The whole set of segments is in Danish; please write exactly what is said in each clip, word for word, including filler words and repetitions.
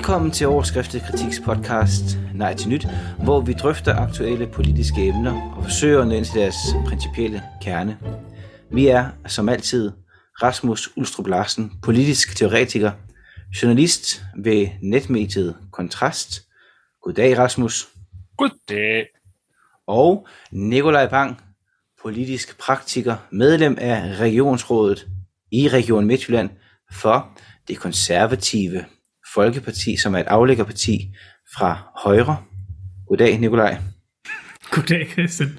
Velkommen til Overskriftet Kritiks podcast Nej til Nyt, hvor vi drøfter aktuelle politiske emner og forsøger at nå ind til deres principielle kerne. Vi er, som altid, Rasmus Ulstrup Larsen, politisk teoretiker, journalist ved netmediet Kontrast. Goddag, Rasmus. Goddag. Og Nikolaj Bang, politisk praktiker, medlem af Regionsrådet i Region Midtjylland for Det Konservative Folkeparti, som er et aflæggerparti fra Højre. Goddag, Nikolaj. Goddag, Christian.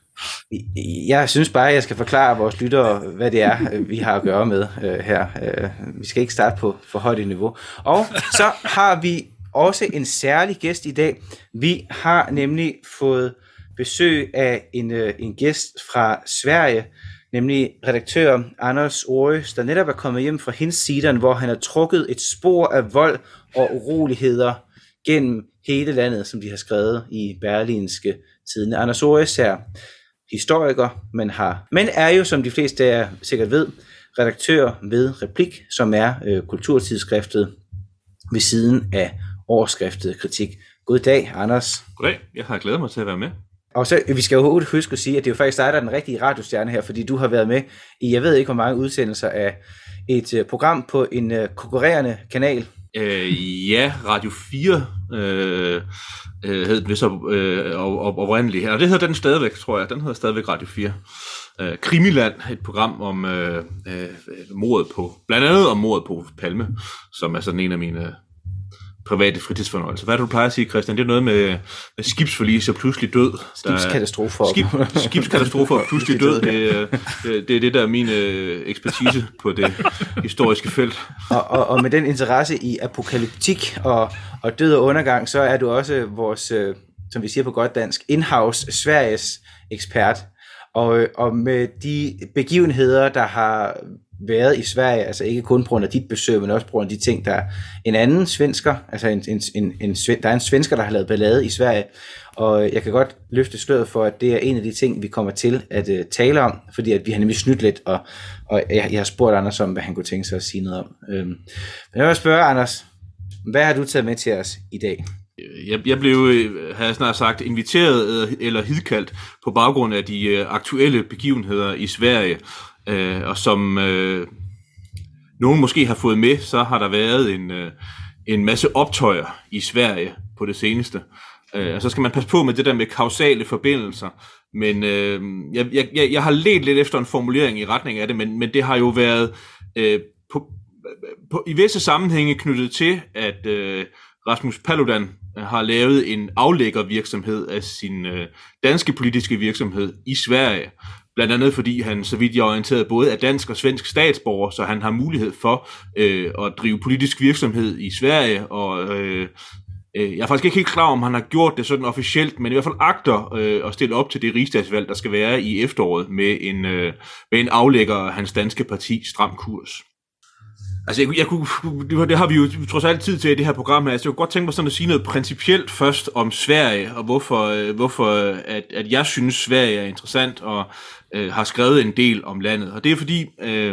Jeg synes bare, at jeg skal forklare vores lyttere, hvad det er, vi har at gøre med uh, her. Uh, vi skal ikke starte på for højt et niveau. Og så har vi også en særlig gæst i dag. Vi har nemlig fået besøg af en, uh, en gæst fra Sverige, nemlig redaktør Anders Årøs, der netop er kommet hjem fra Hinsidan, hvor han har trukket et spor af vold og uroligheder gennem hele landet, som de har skrevet i Berlingske Tidende. Anders Årøs er historiker, men, har, men er jo, som de fleste af jer sikkert ved, redaktør ved Replik, som er øh, kulturtidsskriftet ved siden af Overskriftet Kritik. Goddag, Anders. Goddag, jeg har glædet mig til at være med. Og så, vi skal jo huske at sige, at det er jo faktisk dig, der er den rigtige radiostjerne her, fordi du har været med i, jeg ved ikke hvor mange udsendelser af et uh, program på en uh, konkurrerende kanal. Øh, ja, Radio fire øh, øh, hed det så øh, oprindeligt her, og det hedder den stadigvæk, tror jeg, den hedder stadigvæk Radio fire. Øh, Krimiland, et program om øh, øh, mordet på, blandt andet om mordet på Palme, som er sådan en af mine private fritidsfornøjelser. Hvad er det, du plejer at sige, Christian? Det er noget med, med skibsforlis og pludselig død. Skibskatastrofer. Skib, skibskatastrofer og pludselig død. Det, det, det er det, der er min ekspertise på det historiske felt. Og, og, og med den interesse i apokalyptik og, og død og undergang, så er du også vores, som vi siger på godt dansk, in-house Sveriges ekspert. Og, og med de begivenheder, der har været i Sverige, altså ikke kun på grund af dit besøg, men også på grund af de ting, der er en anden svensker, altså en, en, en, en, der er en svensker, der har lavet ballade i Sverige, og jeg kan godt løfte sløret for, at det er en af de ting, vi kommer til at uh, tale om, fordi at vi har nemlig snydt lidt, og, og jeg, jeg har spurgt Anders om, hvad han kunne tænke sig at sige noget om. Øhm. Men jeg vil spørge, Anders, hvad har du taget med til os i dag? Jeg, jeg blev, har jeg snart sagt, inviteret eller hidkaldt på baggrund af de aktuelle begivenheder i Sverige, øh, og som øh, nogen måske har fået med, så har der været en, øh, en masse optøjer i Sverige på det seneste. Øh, og så skal man passe på med det der med kausale forbindelser, men øh, jeg, jeg, jeg har ledt lidt efter en formulering i retning af det, men, men det har jo været øh, på, på, i visse sammenhænge knyttet til, at øh, Rasmus Paludan har lavet en aflæggervirksomhed af sin øh, danske politiske virksomhed i Sverige. Blandt andet fordi han, så vidt jeg er orienteret, både er dansk og svensk statsborger, så han har mulighed for øh, at drive politisk virksomhed i Sverige. Og øh, øh, jeg er faktisk ikke helt klar om han har gjort det sådan officielt, men i hvert fald agter øh, at stille op til det rigsdagsvalg, der skal være i efteråret med en, øh, med en aflægger af hans danske parti, Stram Kurs. Altså, jeg, jeg kunne, det har vi jo trods alt tid til i det her program her. Altså, jeg kunne godt tænke mig sådan at sige noget principielt først om Sverige, og hvorfor, hvorfor at, at jeg synes, Sverige er interessant, og øh, har skrevet en del om landet. Og det er fordi, øh,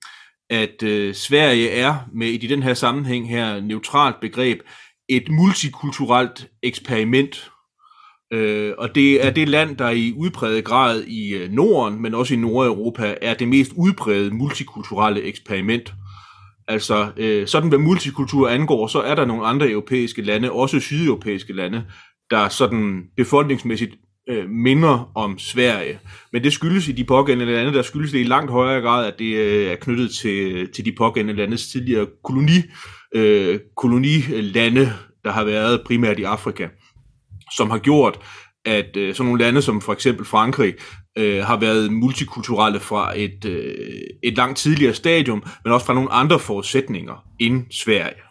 at øh, Sverige er med i den her sammenhæng her neutralt begreb et multikulturelt eksperiment. Øh, og det er det land, der i udpræget grad i øh, Norden, men også i Nordeuropa, er det mest udbredte multikulturelle eksperiment. Altså, øh, sådan hvad multikultur angår, så er der nogle andre europæiske lande, også sydeuropæiske lande, der sådan befolkningsmæssigt øh, minder om Sverige. Men det skyldes i de pågældende lande, der skyldes det i langt højere grad, at det øh, er knyttet til, til de pågældende landes tidligere koloni, øh, kolonilande, der har været primært i Afrika, som har gjort, at øh, sådan nogle lande som for eksempel Frankrig øh, har været multikulturelle fra et, øh, et langt tidligere stadium, men også fra nogle andre forudsætninger end Sverige.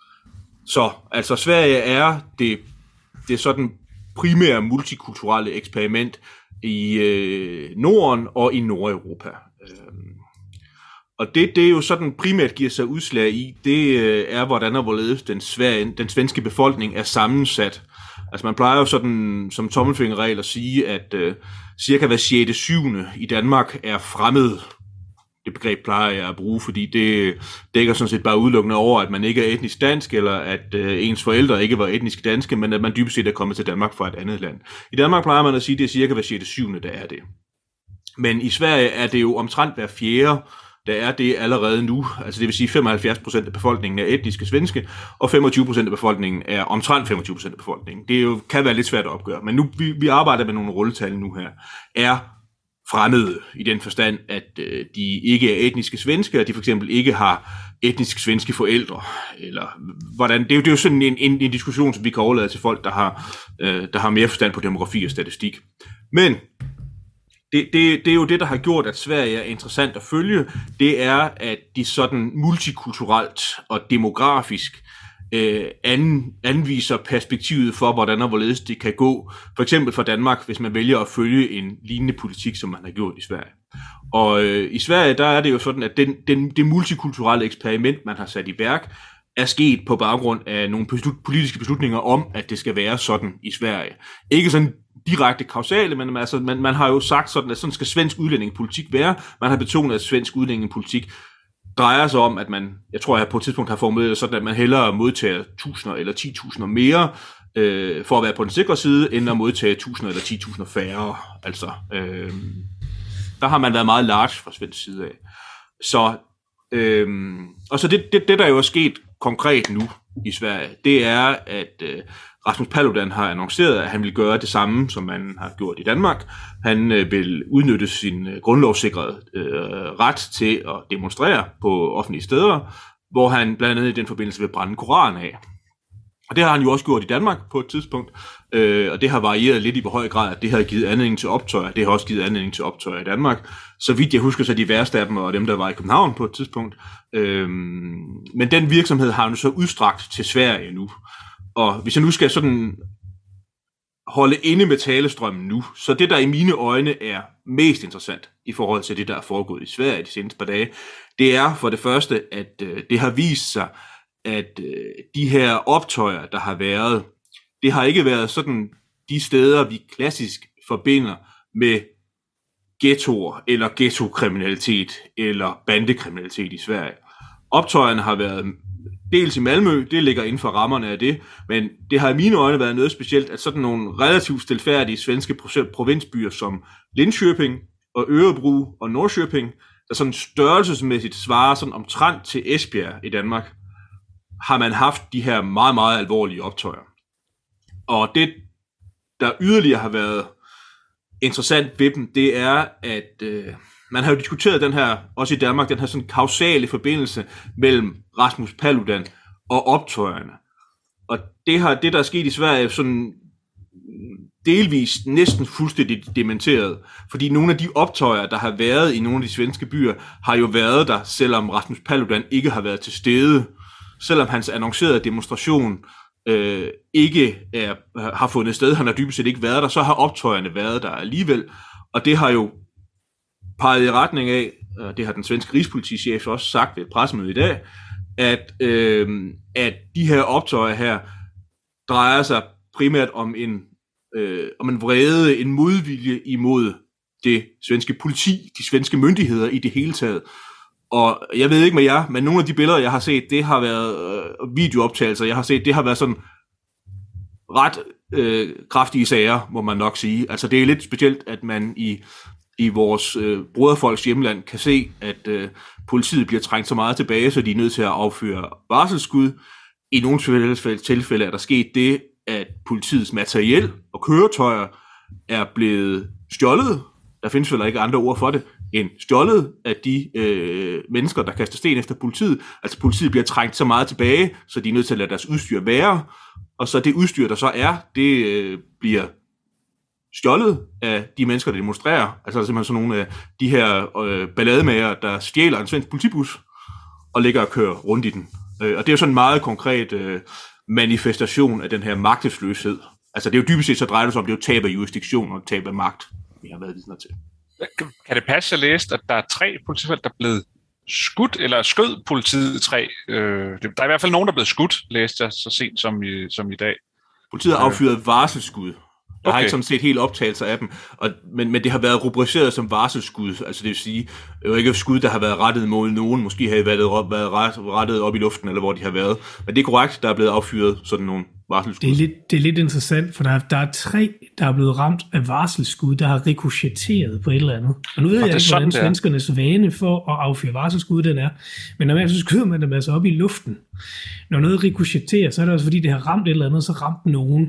Så altså Sverige er det, det sådan primære multikulturelle eksperiment i øh, Norden og i Nordeuropa. Øh, og det, det jo sådan primært giver sig udslag i, det øh, er hvordan og hvorledes den, Sverige, den svenske befolkning er sammensat. Altså man plejer jo sådan som tommelfingerregel at sige, at øh, cirka hver sjette syvende i Danmark er fremmed det begreb plejer jeg at bruge, fordi det dækker sådan set bare udelukkende over, at man ikke er etnisk dansk, eller at øh, ens forældre ikke var etnisk danske, men at man dybest set er kommet til Danmark fra et andet land. I Danmark plejer man at sige, at det er cirka hver sjette syvende, der er det. Men i Sverige er det jo omtrent hver fjerde, der er det allerede nu. Altså det vil sige, at femoghalvfjerds procent af befolkningen er etniske svenske, og femogtyve procent af befolkningen er omtrent femogtyve procent af befolkningen. Det jo, kan være lidt svært at opgøre, men nu vi, vi arbejder med nogle rulletal nu her. Er fremmede i den forstand, at øh, de ikke er etniske svenske, og de for eksempel ikke har etnisk svenske forældre, eller hvordan, det er jo, det er jo sådan en, en, en diskussion, som vi kan overlade til folk, der har, øh, der har mere forstand på demografi og statistik. Men det, det, det er jo det, der har gjort, at Sverige er interessant at følge, det er, at de sådan multikulturelt og demografisk øh, an, anviser perspektivet for, hvordan og hvorledes det kan gå, for eksempel for Danmark, hvis man vælger at følge en lignende politik, som man har gjort i Sverige. Og øh, i Sverige, der er det jo sådan, at den, den, det multikulturelle eksperiment, man har sat i værk, er sket på baggrund af nogle beslut, politiske beslutninger om, at det skal være sådan i Sverige. Ikke sådan direkte kausale, men altså, man, man har jo sagt sådan, at sådan skal svensk udlændingepolitik være. Man har betonet, at svensk udlændingepolitik drejer sig om, at man, jeg tror, jeg på et tidspunkt har formuleret sådan, at man hellere modtager tusinder eller ti tusinder mere, øh, for at være på den sikre side, end at modtage tusinder eller ti tusinder færre. Altså, øh, der har man været meget large fra svensk side af. Så, øh, og så det, det, det, der jo er sket konkret nu i Sverige, det er, at øh, Rasmus Paludan har annonceret, at han vil gøre det samme, som man har gjort i Danmark. Han øh, vil udnytte sin øh, grundlovssikrede øh, ret til at demonstrere på offentlige steder, hvor han blandt andet i den forbindelse vil brænde Koranen af. Og det har han jo også gjort i Danmark på et tidspunkt, øh, og det har varieret lidt i hvor høj grad, at det har givet anledning til optøjer. Det har også givet anledning til optøjer i Danmark. Så vidt jeg husker, så de værste af dem og dem, der var i København på et tidspunkt. Øh, men den virksomhed har han så udstrakt til Sverige nu. Og hvis jeg nu skal sådan holde inde med talestrømmen nu, så det, der i mine øjne er mest interessant i forhold til det, der er foregået i Sverige de seneste par dage, det er for det første, at øh, det har vist sig, at øh, de her optøjer, der har været, det har ikke været sådan de steder, vi klassisk forbinder med ghettoer, eller ghettokriminalitet, eller bandekriminalitet i Sverige. Optøjerne har været dels i Malmø, det ligger inden for rammerne af det, men det har i mine øjne været noget specielt, at sådan nogle relativt stilfærdige svenske provinsbyer som Linköping og Örebro og Norrköping, der sådan størrelsesmæssigt svarer sådan omtrent til Esbjerg i Danmark, har man haft de her meget, meget alvorlige optøjer. Og det, der yderligere har været interessant ved dem, det er, at øh, man har jo diskuteret den her, også i Danmark, den her sådan kausale forbindelse mellem Rasmus Paludan og optøjerne. Og det, har, det der er sket i Sverige, sådan delvis næsten fuldstændig dementeret. Fordi nogle af de optøjer, der har været i nogle af de svenske byer, har jo været der, selvom Rasmus Paludan ikke har været til stede. Selvom hans annoncerede demonstration øh, ikke er, har fundet sted, han har dybest set ikke været der, så har optøjerne været der alligevel. Og det har jo peget i retning af, og det har den svenske rigspolitichef også sagt ved et pressemøde i dag, at, øh, at de her optøjer her drejer sig primært om en, øh, om en vrede, en modvilje imod det svenske politi, de svenske myndigheder i det hele taget. Og jeg ved ikke med jer, men nogle af de billeder, jeg har set, det har været øh, videooptagelser, jeg har set, det har været sådan ret øh, kraftige sager, må man nok sige. Altså det er lidt specielt, at man i, i vores øh, broderfolks hjemland kan se, at øh, politiet bliver trængt så meget tilbage, så de er nødt til at afføre varselsskud. I nogle tilfælde er der sket det, at politiets materiel og køretøjer er blevet stjålet. Der findes vel ikke andre ord for det end stjålet af de øh, mennesker, der kaster sten efter politiet. Altså politiet bliver trængt så meget tilbage, så de er nødt til at lade deres udstyr være. Og så det udstyr, der så er, det øh, bliver stjålet af de mennesker, der demonstrerer. Altså simpelthen sådan nogle af de her øh, ballademager, der stjæler en svensk politibus og ligger og kører rundt i den. Øh, og det er jo sådan en meget konkret øh, manifestation af den her magtesløshed. Altså det er jo dybest set, så drejer det sig om, det er jo tab af jurisdiktion og tab af magt, vi har været vidner til. Kan det passe, at jeg læste, at der er tre politifolk, der er blevet skudt, eller skød politiet tre? Øh, der er i hvert fald nogen, der er blevet skudt, læste jeg så sent som i, som i dag. Politiet har affyret varselsskud Jeg Okay. har ikke sådan set helt optagelser af dem, og, men, men det har været rubriceret som varselsskud, altså det vil sige, det er ikke skud, der har været rettet mod nogen, måske har været, været rettet op i luften, eller hvor de har været. Men det er korrekt, der er blevet affyret sådan nogle varselsskud. Det er lidt, det er lidt interessant, for der er, der er tre, der er blevet ramt af varselsskud, der har rikochetteret på et eller andet. Og nu ved Og jeg det er ikke, sådan, hvordan det er. svenskernes vane for at affyre varselsskud den er. Men når man så skyder man dem altså op i luften. Når noget rikocheterer, så er det også fordi, det har ramt et eller andet, så ramt nogen.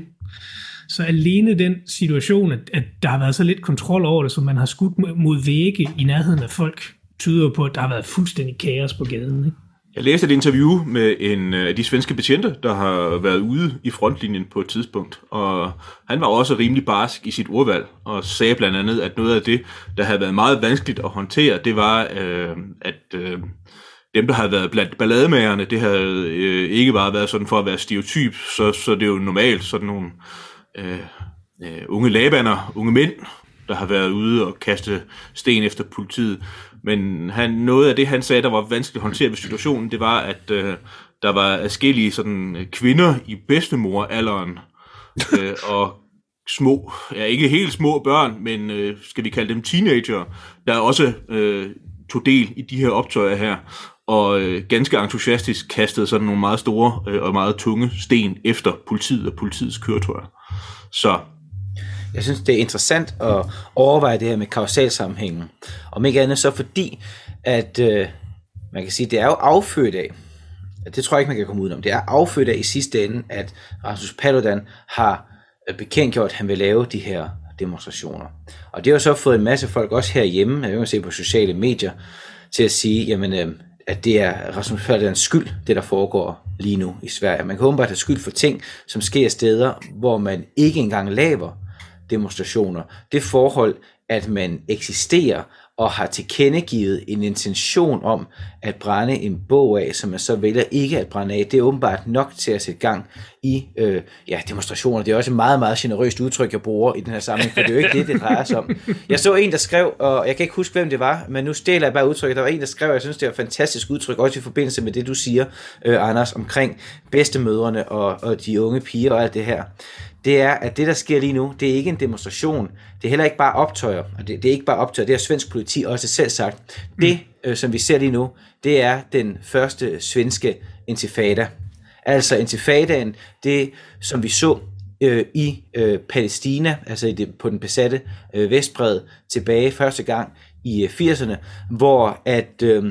Så alene den situation, at, at der har været så lidt kontrol over det, så man har skudt mod vægge i nærheden af folk, tyder på, at der har været fuldstændig kaos på gaden. Ikke? Jeg læste et interview med en af de svenske betjente, der har været ude i frontlinjen på et tidspunkt, og han var også rimelig barsk i sit ordvalg, og sagde blandt andet, at noget af det, der havde været meget vanskeligt at håndtere, det var, øh, at øh, dem, der havde været blandt ballademagerne, det havde øh, ikke bare været sådan for at være stereotyp, så, så det er jo normalt sådan nogle øh, øh, unge labander, unge mænd, der har været ude og kaste sten efter politiet. Men han, noget af det, han sagde, der var vanskeligt at håndtere ved situationen, det var, at øh, der var adskillige sådan, kvinder i bedstemoralderen, øh, og små, ja ikke helt små børn, men øh, skal vi kalde dem teenager, der også øh, tog del i de her optøjer her, og øh, ganske entusiastisk kastede sådan nogle meget store øh, og meget tunge sten efter politiet og politiets køretøjer. Så Jeg synes, det er interessant at overveje det her med kausalsammenhængen. Om ikke andet så fordi, at øh, man kan sige, det er jo affødt af, det tror jeg ikke, man kan komme udenom, det er affødt af i sidste ende, at Rasmus Paludan har bekendtgjort, at han vil lave de her demonstrationer. Og det har jo så fået en masse folk, også herhjemme, jeg vil se på sociale medier, til at sige, jamen, øh, at det er Rasmus Paludans skyld, det der foregår lige nu i Sverige. Man kan åbenbart have skyld for ting, som sker steder, hvor man ikke engang laver demonstrationer. Det forhold, at man eksisterer og har tilkendegivet en intention om at brænde en bog af, som man så vælger ikke at brænde af, det er åbenbart nok til at sætte gang i øh, ja, demonstrationer. Det er også et meget, meget generøst udtryk, jeg bruger i den her sammenhæng, for det er jo ikke det, det drejer sig om. Jeg så en, der skrev, og jeg kan ikke huske, hvem det var, men nu stjæler jeg bare udtrykket. Der var en, der skrev, og jeg synes, det er et fantastisk udtryk, også i forbindelse med det, du siger, øh, Anders, omkring bedstemødrene og, og de unge piger og alt det her. Det er, at det, der sker lige nu, det er ikke en demonstration. Det er heller ikke bare optøjer. Og det, det er ikke bare optøjer, det har svensk politi også selv sagt. Det, øh, som vi ser lige nu, det er den første svenske intifada. Altså intifadaen, det som vi så øh, i øh, Palæstina, altså i det, på den besatte øh, Vestbred, tilbage første gang i øh, firserne, hvor at øh,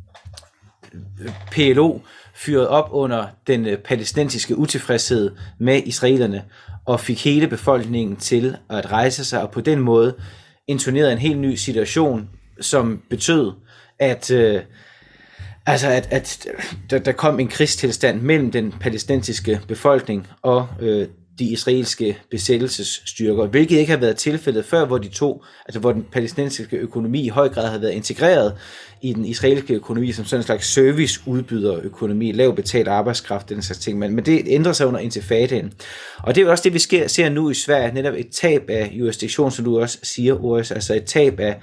P L O fyrede op under den øh, palæstinensiske utilfredshed med israelerne, og fik hele befolkningen til at rejse sig, og på den måde intonerede en helt ny situation, som betød, at, øh, altså at, at der, der kom en krigstilstand mellem den palæstinensiske befolkning og øh, de israelske besættelsesstyrker, hvilket ikke har været tilfældet før, hvor de to, altså hvor den palæstinensiske økonomi i høj grad har været integreret i den israelske økonomi som sådan en slags serviceudbyderøkonomi, lav betalt arbejdskraft, den slags ting, men, men det ændrer sig under intifadaen. Og det er jo også det, vi sker, ser nu i Sverige, netop et tab af jurisdiktion, som du også siger, Urs, altså et tab af,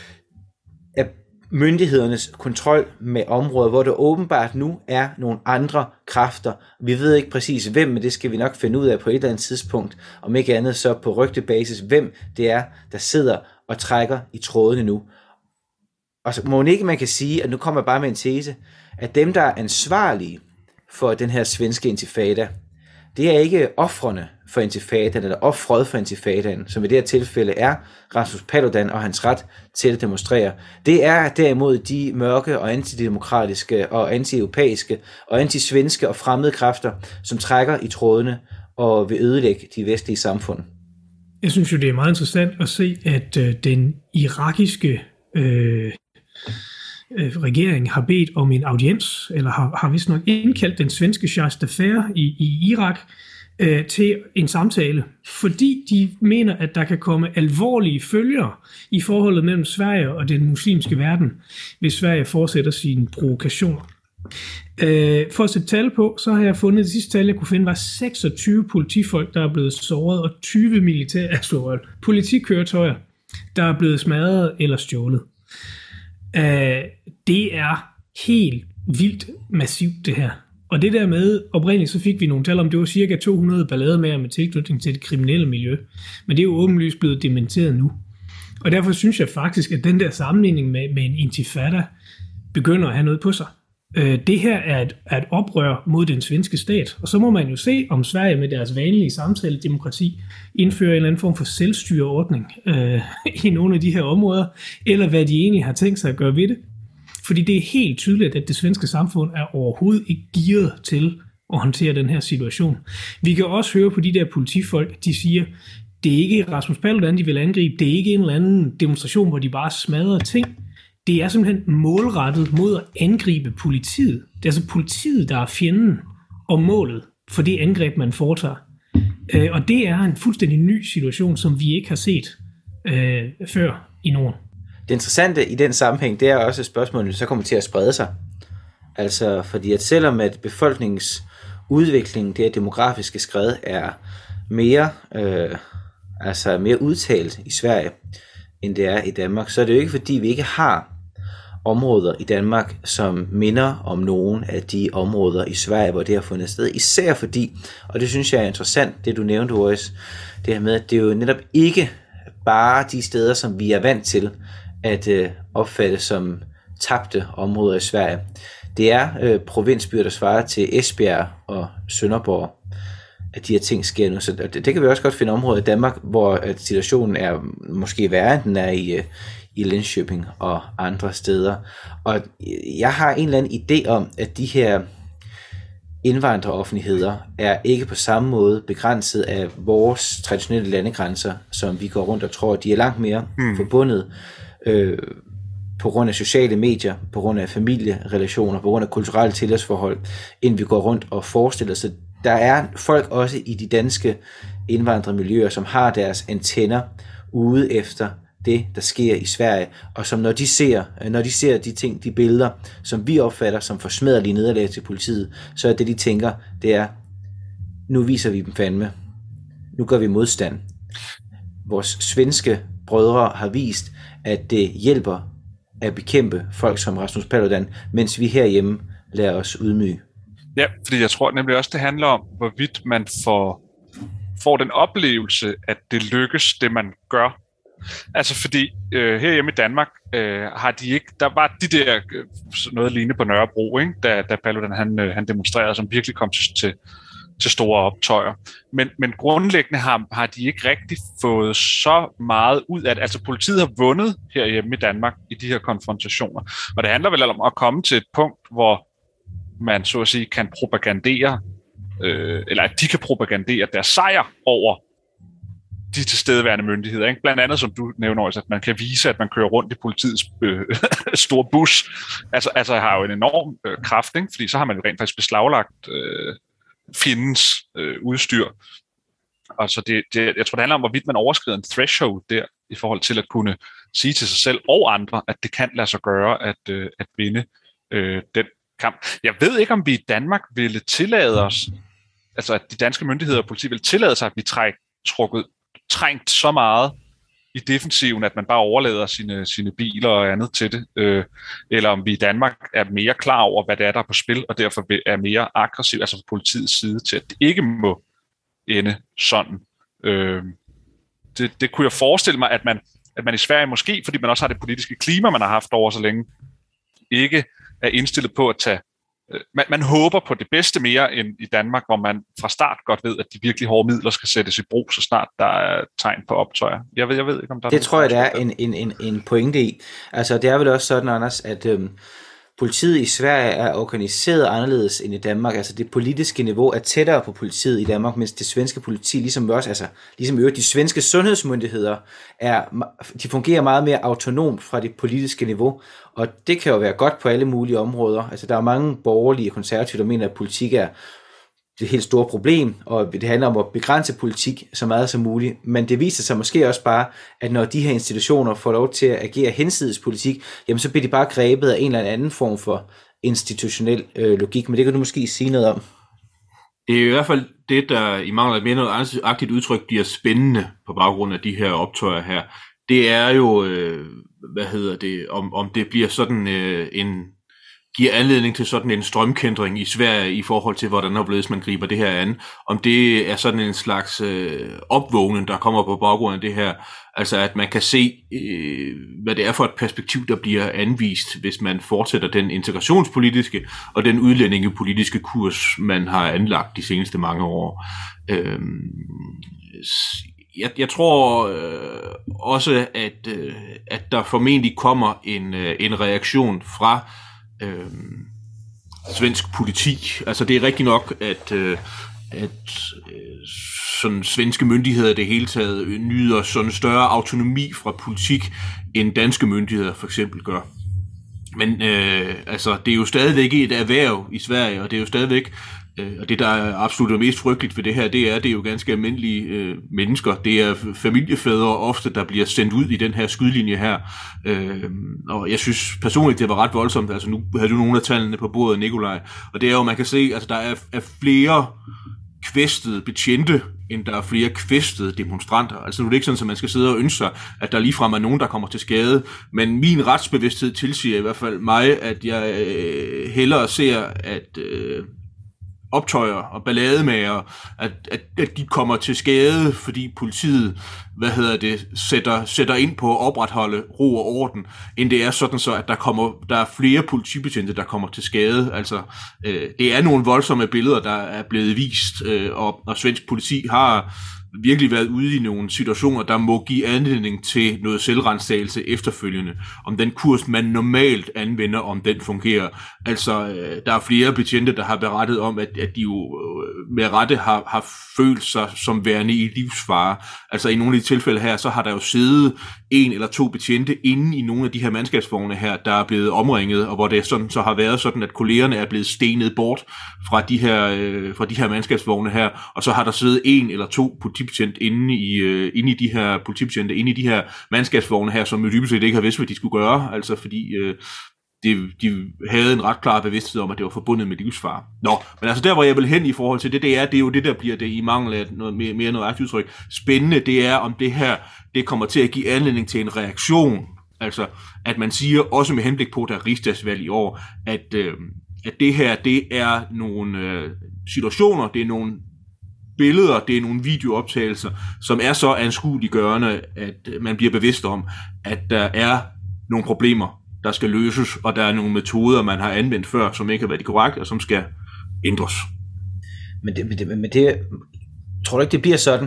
af myndighedernes kontrol med områder, hvor der åbenbart nu er nogle andre kræfter. Vi ved ikke præcis hvem, men det skal vi nok finde ud af på et eller andet tidspunkt, om ikke andet så på rygtebasis, hvem det er, der sidder og trækker i trådene nu. Og så må ikke man kan sige, at nu kommer jeg bare med en tese, at dem, der er ansvarlige for den her svenske intifada, det er ikke ofrene for intifadaen, eller offret for intifadaen, som i det her tilfælde er Rasmus Paludan og hans ret til at demonstrere. Det er derimod de mørke og antidemokratiske og anti-europæiske og anti-svenske og fremmede kræfter, som trækker i trådene og vil ødelægge de vestlige samfund. Jeg synes jo, det er meget interessant at se, at øh, den irakiske øh, øh, regering har bedt om en audiens, eller har, har vist nok indkaldt den svenske Charles d'Affaires i, i Irak øh, til en samtale, fordi de mener, at der kan komme alvorlige følger i forholdet mellem Sverige og den muslimske verden, hvis Sverige fortsætter sine provokationer. Øh, for at sætte tal på, så har jeg fundet, det sidste tal, jeg kunne finde, var seksogtyve politifolk, der er blevet såret, og tyve militære, altså politikøretøjer, der er blevet smadret eller stjålet. Øh, det er helt vildt massivt, det her. Og det der med, oprindeligt så fik vi nogle tal om, det var cirka to hundrede ballademager med tilknytning til det kriminelle miljø. Men det er jo åbenlyst blevet dementeret nu. Og derfor synes jeg faktisk, at den der sammenligning med, med en intifada begynder at have noget på sig. Det her er et, er et oprør mod den svenske stat, og så må man jo se, om Sverige med deres vanlige samtaledemokrati indfører en eller anden form for selvstyreordning øh, i nogle af de her områder, eller hvad de egentlig har tænkt sig at gøre ved det. Fordi det er helt tydeligt, at det svenske samfund er overhovedet ikke gearet til at håndtere den her situation. Vi kan også høre på de der politifolk, de siger, det er ikke Rasmus Paludan, de vil angribe, det er ikke en eller anden demonstration, hvor de bare smadrer ting. Det er simpelthen målrettet mod at angribe politiet. Det er altså politiet, der er fjenden og målet for det angreb, man foretager. Og det er en fuldstændig ny situation, som vi ikke har set øh, før i Norden. Det interessante i den sammenhæng, det er også et spørgsmål, der så kommer til at sprede sig. Altså, fordi at selvom at befolkningens udvikling, det her demografiske skred, er mere, øh, altså mere udtalt i Sverige, end det er i Danmark, så er det jo ikke fordi, vi ikke har områder i Danmark, som minder om nogle af de områder i Sverige, hvor det har fundet sted. Især fordi, og det synes jeg er interessant, det du nævnte, Boris, det her med, at det er jo netop ikke bare de steder, som vi er vant til at øh, opfatte som tabte områder i Sverige. Det er øh, provinsbyer, der svarer til Esbjerg og Sønderborg, at de her ting sker nu. Så det, det kan vi også godt finde områder i Danmark, hvor at situationen er måske værre, end den er i, i Linköping og andre steder. Og jeg har en eller anden idé om, at de her indvandreroffentligheder er ikke på samme måde begrænset af vores traditionelle landegrænser, som vi går rundt og tror, de er langt mere hmm. forbundet øh, på grund af sociale medier, på grund af familierelationer, på grund af kulturelle tilhørsforhold, end vi går rundt og forestiller os. Der er folk også i de danske indvandrermiljøer, som har deres antenner ude efter det, der sker i Sverige, og som når de ser, når de ser de ting, de billeder, som vi opfatter som forsmædelige nederlag til politiet, så er det, de tænker, det er, nu viser vi dem fandme. Nu gør vi modstand. Vores svenske brødre har vist, at det hjælper at bekæmpe folk som Rasmus Paludan, mens vi herhjemme lader os ydmyge. Ja, fordi jeg tror nemlig også, det handler om, hvorvidt man får, får den oplevelse, at det lykkes, det man gør. Altså fordi øh, herhjemme i Danmark øh, har de ikke, der var de der øh, noget lignende på Nørrebro, ikke? Da, da Paludan han, øh, han demonstrerede, som virkelig kom til, til, til store optøjer. Men, men grundlæggende har, har de ikke rigtig fået så meget ud af det. Altså politiet har vundet herhjemme i Danmark i de her konfrontationer. Og det handler vel om at komme til et punkt, hvor man så at sige kan propagandere, øh, eller at de kan propagandere deres sejr over de tilstedeværende myndigheder. Ikke? Blandt andet, som du nævner, at man kan vise, at man kører rundt i politiets øh, store bus. Altså, altså har jo en enorm øh, kraft, ikke? Fordi så har man jo rent faktisk beslaglagt øh, fjendens øh, udstyr. Og så det, det, jeg tror, det handler om, hvorvidt man overskrider en threshold der, i forhold til at kunne sige til sig selv og andre, at det kan lade sig gøre at, øh, at vinde øh, den kamp. Jeg ved ikke, om vi i Danmark ville tillade os, altså at de danske myndigheder og politi ville tillade sig, at vi træk, trukket, trængt så meget i defensiven, at man bare overlader sine, sine biler og andet til det, øh, eller om vi i Danmark er mere klar over, hvad det er, der er på spil, og derfor er mere aggressiv, altså fra politiets side, til at det ikke må ende sådan. Øh, det, det kunne jeg forestille mig, at man, at man i Sverige måske, fordi man også har det politiske klima, man har haft over så længe, ikke er indstillet på at tage... Øh, man, man håber på det bedste mere end i Danmark, hvor man fra start godt ved, at de virkelig hårde midler skal sættes i brug, så snart der er tegn på optøjer. Jeg ved, jeg ved ikke, om der det er... Det tror jeg, der er en, en, en, en pointe i. Altså, det er vel også sådan, Anders, at øhm, politiet i Sverige er organiseret anderledes end i Danmark. Altså, det politiske niveau er tættere på politiet i Danmark, mens det svenske politi, ligesom også, altså, ligesom øvrigt, de svenske sundhedsmyndigheder, er, de fungerer meget mere autonomt fra det politiske niveau, og det kan jo være godt på alle mulige områder. Altså, der er mange borgerlige og konservative, der mener, at politik er det helt store problem, og det handler om at begrænse politik så meget som muligt, men det viser sig måske også bare, at når de her institutioner får lov til at agere hensides politik, jamen så bliver de bare grebet af en eller anden form for institutionel øh, logik, men det kan du måske sige noget om. Det er i hvert fald det, der i mangler et mere noget aktivt udtryk bliver spændende på baggrund af de her optøjer her. Det er jo, øh, hvad hedder det, om, om det bliver sådan øh, en giver anledning til sådan en strømkændring i Sverige i forhold til, hvordan hvorledes man griber det her an. Om det er sådan en slags øh, opvågning, der kommer på baggrund af det her. Altså at man kan se, øh, hvad det er for et perspektiv, der bliver anvist, hvis man fortsætter den integrationspolitiske og den udlændingepolitiske kurs, man har anlagt de seneste mange år. Øh, jeg, jeg tror øh, også, at, øh, at der formentlig kommer en, øh, en reaktion fra Øh, svensk politi. Altså det er rigtigt nok, at, øh, at øh, sådan svenske myndigheder det hele taget nyder sådan større autonomi fra politik, end danske myndigheder for eksempel gør. Men øh, altså det er jo stadigvæk et erhverv i Sverige, og det er jo stadigvæk øh, og det der er absolut mest frygteligt ved det her, det er, det er jo ganske almindelige øh, mennesker. Det er familiefædre ofte, der bliver sendt ud i den her skydlinje her. Øh, og jeg synes personligt, det var ret voldsomt. Altså nu havde du nogle af tallene på bordet, Nikolaj. Og det er jo, man kan se, altså der er, er flere kvæstede betjente, end der er flere kvæstede demonstranter. Altså nu er det ikke sådan, at man skal sidde og ønske sig, at der ligefrem er nogen, der kommer til skade. Men min retsbevidsthed tilsiger i hvert fald mig, at jeg øh, hellere ser, at øh, optøjer og ballademager, at, at, at de kommer til skade, fordi politiet, hvad hedder det, sætter, sætter ind på at opretholde ro og orden, end det er sådan så, at der kommer, der er flere politibetjente, der kommer til skade. Altså, øh, det er nogle voldsomme billeder, der er blevet vist, øh, og, og svensk politi har virkelig været ude i nogle situationer, der må give anledning til noget selvrensagelse efterfølgende, om den kurs, man normalt anvender, om den fungerer. Altså, øh, der er flere betjente, der har berettet om, at, at de jo øh, med rette har, har følt sig som værende i livsfare. Altså, i nogle af de tilfælde her, så har der jo siddet en eller to betjente inde i nogle af de her mandskabsvogne her, der er blevet omringet, og hvor det sådan, så har været sådan, at kollegerne er blevet stenet bort fra de her, øh, fra de her mandskabsvogne her, og så har der siddet en eller to politibetjente inde i, øh, inde i de her politibetjente, inde i de her mandskabsvogne her, som jo dybest set ikke har vidst, hvad de skulle gøre, altså fordi øh, de, de havde en ret klar bevidsthed om, at det var forbundet med livsfare. Nå, men altså der, hvor jeg vil hen i forhold til det, det er, det er jo det, der bliver det i mangel af noget mere, mere noget rigtigt udtryk. Spændende, det er, om det her, det kommer til at give anledning til en reaktion. Altså, at man siger, også med henblik på, at der er rigsdagsvalg i år, at, øh, at det her, det er nogle øh, situationer, det er nogle billeder, det er nogle videooptagelser, som er så anskueliggørende, at man bliver bevidst om, at der er nogle problemer, der skal løses, og der er nogle metoder, man har anvendt før, som ikke har været korrekt, og som skal ændres. Men det, men det, men det tror du ikke, det bliver sådan,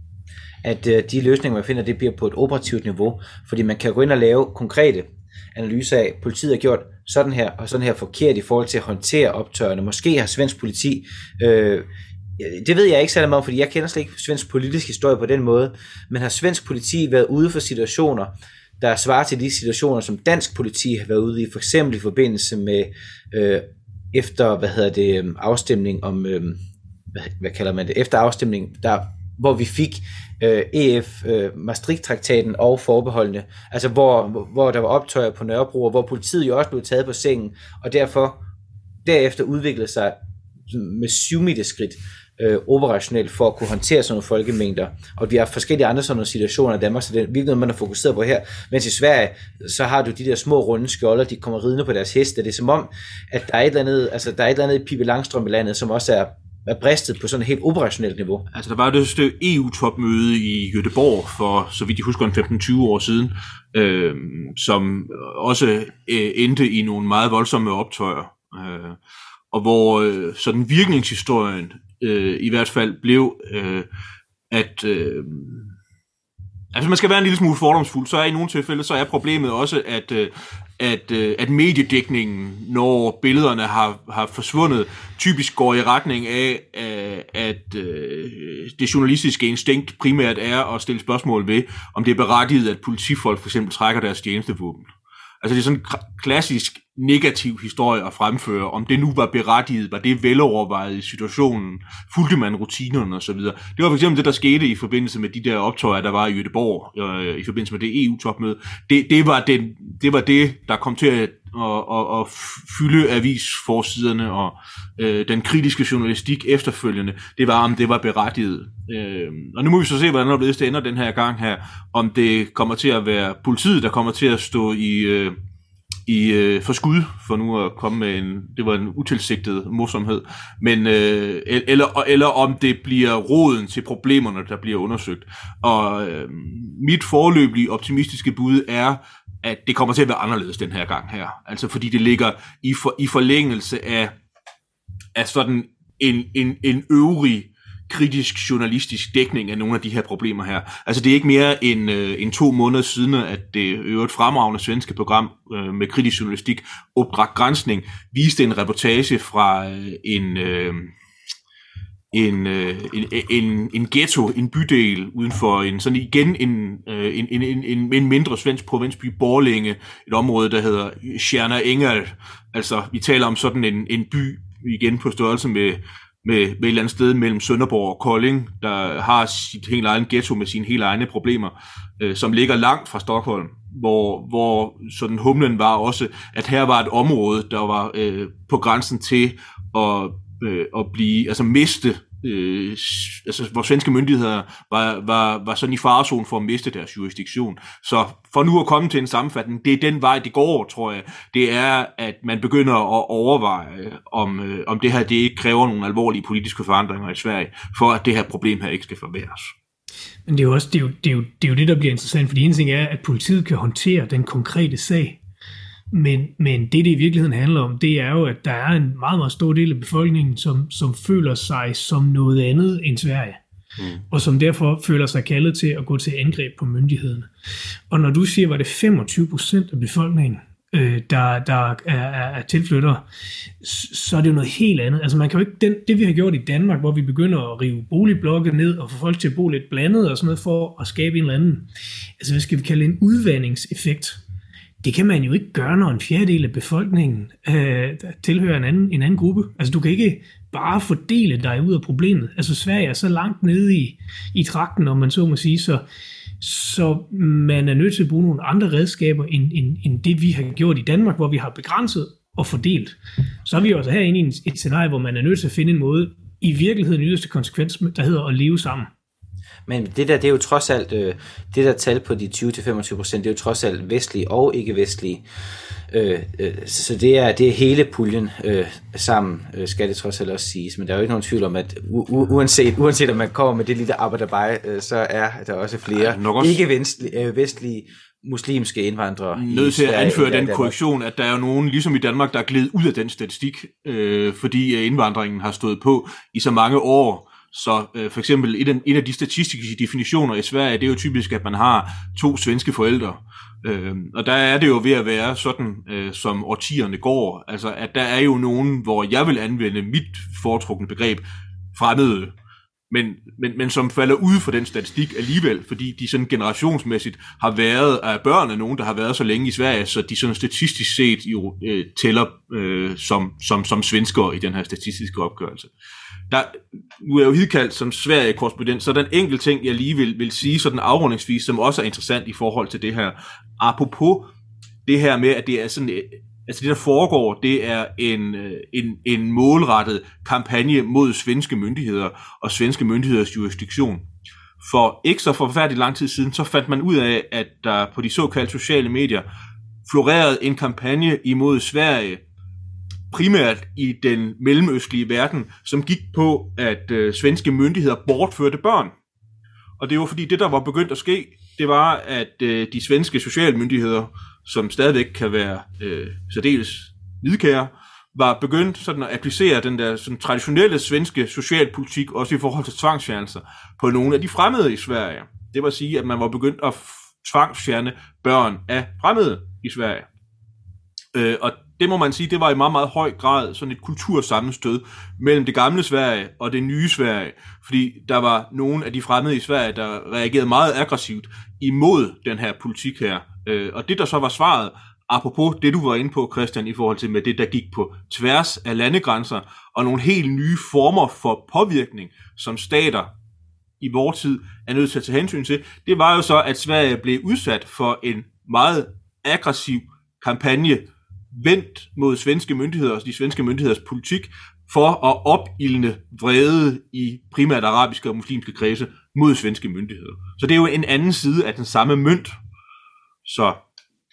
at uh, de løsninger, man finder, det bliver på et operativt niveau, fordi man kan gå ind og lave konkrete analyser af, politiet har gjort sådan her, og sådan her forkert i forhold til at håndtere optøjerne. Måske har svensk politi, øh, det ved jeg ikke særlig meget om, fordi jeg kender slet ikke svensk politisk historie på den måde, men har svensk politi været ude for situationer, der svarer til de situationer, som dansk politi har været ude i, for eksempel i forbindelse med øh, efter, hvad hedder det, afstemning om, øh, hvad, hvad kalder man det, efter afstemning, der, hvor vi fik øh, E F, øh, Maastricht-traktaten og forbeholdene, altså hvor, hvor der var optøjer på Nørrebro, og hvor politiet jo også blev taget på sengen, og derfor derefter udviklede sig med syvmileskridt øh, operationelt for at kunne håndtere sådan nogle folkemængder. Og vi har forskellige andre sådan nogle situationer i Danmark, så det er virkelig noget, man har fokuseret på her. Mens i Sverige, så har du de der små runde skjolder, de kommer ridende på deres heste. Det er som om, at der er et eller andet, altså der er et eller andet i Pippi Langstrømpe i landet, som også er er bristet på sådan et helt operationelt niveau. Altså der var det et E U-topmøde i Göteborg for, så vidt jeg husker, femten til tyve år siden, øh, som også øh, endte i nogle meget voldsomme optøjer. Øh, og hvor øh, sådan virkningshistorien øh, i hvert fald blev, øh, at øh, altså man skal være en lille smule fordomsfuld, så er i nogle tilfælde, så er problemet også, at, øh, at, øh, at mediedækningen, når billederne har, har forsvundet, typisk går i retning af, øh, at øh, det journalistiske instinkt primært er at stille spørgsmål ved, om det er berettiget, at politifolk for eksempel trækker deres tjenestevåben. Altså det er sådan en klassisk negativ historie at fremføre, om det nu var berettiget, var det velovervejet i situationen, fulgte man rutinerne osv. Det var for eksempel det, der skete i forbindelse med de der optøjer, der var i Göteborg, øh, i forbindelse med det E U-topmøde. Det, det, var den, det var det, der kom til at, at, at, at fylde avisforsiderne og øh, den kritiske journalistik efterfølgende. Det var, om det var berettiget. Øh, og nu må vi så se, hvordan det ender den her gang her, om det kommer til at være politiet, der kommer til at stå i... Øh, i øh, for skud, for nu at komme med en, det var en utilsigtet morsomhed, men øh, eller, eller om det bliver roden til problemerne, der bliver undersøgt. Og øh, mit foreløbige optimistiske bud er, at det kommer til at være anderledes den her gang her. Altså fordi det ligger i, for, i forlængelse af, af sådan en, en, en øvrig kritisk journalistisk dækning af nogle af de her problemer her. Altså det er ikke mere end, øh, end to måneder siden, at det øvrigt fremragende svenske program øh, med kritisk journalistik, Opdrag Granskning, viste en reportage fra øh, en, øh, en, øh, en, en, en ghetto, en bydel uden for en, sådan igen en, øh, en, en, en, en mindre svensk provinsby, Borlänge, et område, der hedder Tjärna Ängar. Altså vi taler om sådan en, en by, igen på størrelse med Med, med et eller andet sted mellem Sønderborg og Kolding, der har sit helt egen ghetto med sine helt egne problemer, øh, som ligger langt fra Stockholm, hvor, hvor sådan humlen var også, at her var et område, der var øh, på grænsen til at, øh, at blive, altså miste, øh, altså hvor svenske myndigheder var, var, var sådan i farezonen for at miste deres jurisdiktion. Så for nu at komme til en sammenfatning, det er den vej, det går, tror jeg. Det er, at man begynder at overveje, om, øh, om det her det ikke kræver nogle alvorlige politiske forandringer i Sverige, for at det her problem her ikke skal forværres. Men det er jo også det, er jo, det, er jo, det, er jo det der bliver interessant, for det ene ting er, at politiet kan håndtere den konkrete sag. Men, men det, det i virkeligheden handler om, det er jo, at der er en meget, meget stor del af befolkningen, som, som føler sig som noget andet end Sverige. Mm. Og som derfor føler sig kaldet til at gå til angreb på myndighederne. Og når du siger, var det femogtyve procent af befolkningen, øh, der, der er, er, er tilflyttere, så er det jo noget helt andet. Altså man kan jo ikke, den, det vi har gjort i Danmark, hvor vi begynder at rive boligblokke ned og få folk til at bo lidt blandet og sådan noget for at skabe en eller anden, altså hvad skal vi kalde en udvandingseffekt. Det kan man jo ikke gøre, når en fjerdedel af befolkningen øh, tilhører en anden, en anden gruppe. Altså du kan ikke bare fordele dig ud af problemet. Altså Sverige er så langt nede i, i trakten, om man så må sige, så, så man er nødt til at bruge nogle andre redskaber, end, end, end det vi har gjort i Danmark, hvor vi har begrænset og fordelt. Så er vi også herinde i en, et scenarie, hvor man er nødt til at finde en måde, i virkeligheden yderste konsekvens, der hedder at leve sammen. Men det der, det er jo trods alt, øh, det der tal på de tyve til femogtyve procent, det er jo trods alt vestlige og ikke-vestlige. Øh, øh, så det er, det er hele puljen øh, sammen, øh, skal det trods alt også siges. Men der er jo ikke nogen tvivl om, at u- u- uanset, uanset om man kommer med det lille arbejderbej, øh, så er der også flere også ikke-vestlige øh, vestlige muslimske indvandrere. Nødt til at anføre den korrektion, at der er jo nogen, ligesom i Danmark, der er gledet ud af den statistik, øh, fordi indvandringen har stået på i så mange år. Så øh, for eksempel et af, et af de statistiske definitioner i Sverige, det er jo typisk, at man har to svenske forældre. Øh, og der er det jo ved at være sådan, øh, som årtierne går. Altså, at der er jo nogen, hvor jeg vil anvende mit foretrukne begreb, fremmede, men, men, men som falder ud for den statistik alligevel, fordi de sådan generationsmæssigt har været af børn af nogen, der har været så længe i Sverige, så de sådan statistisk set jo øh, tæller øh, som, som, som svenskere i den her statistiske opgørelse. Der, nu er jeg jo hidkaldt som Sverige-korrespondent, så er der en enkelt ting, jeg lige vil, vil sige sådan afrundingsvis, som også er interessant i forhold til det her. Apropos det her med, at det er sådan, altså det der foregår, det er en, en, en målrettet kampagne mod svenske myndigheder og svenske myndigheders jurisdiktion. For ikke så forfærdeligt lang tid siden, så fandt man ud af, at der på de såkaldte sociale medier florerede en kampagne imod Sverige, primært i den mellemøstlige verden, som gik på, at øh, svenske myndigheder bortførte børn. Og det var fordi, det der var begyndt at ske, det var, at øh, de svenske sociale myndigheder, som stadigvæk kan være øh, særdeles nidkære, var begyndt sådan at applicere den der sådan traditionelle svenske socialpolitik, også i forhold til tvangsfjernelser, på nogle af de fremmede i Sverige. Det vil sige, at man var begyndt at tvangsfjerne børn af fremmede i Sverige. Øh, og det må man sige, det var i meget, meget høj grad sådan et kultursammenstød mellem det gamle Sverige og det nye Sverige, fordi der var nogle af de fremmede i Sverige, der reagerede meget aggressivt imod den her politik her. Og det, der så var svaret, apropos det, du var inde på, Christian, i forhold til med det, der gik på tværs af landegrænser, og nogle helt nye former for påvirkning, som stater i vores tid er nødt til at tage hensyn til, det var jo så, at Sverige blev udsat for en meget aggressiv kampagne, vendt mod svenske myndigheder og de svenske myndigheders politik for at opildne vrede i primært arabiske og muslimske kredse mod svenske myndigheder. Så det er jo en anden side af den samme mønt. Så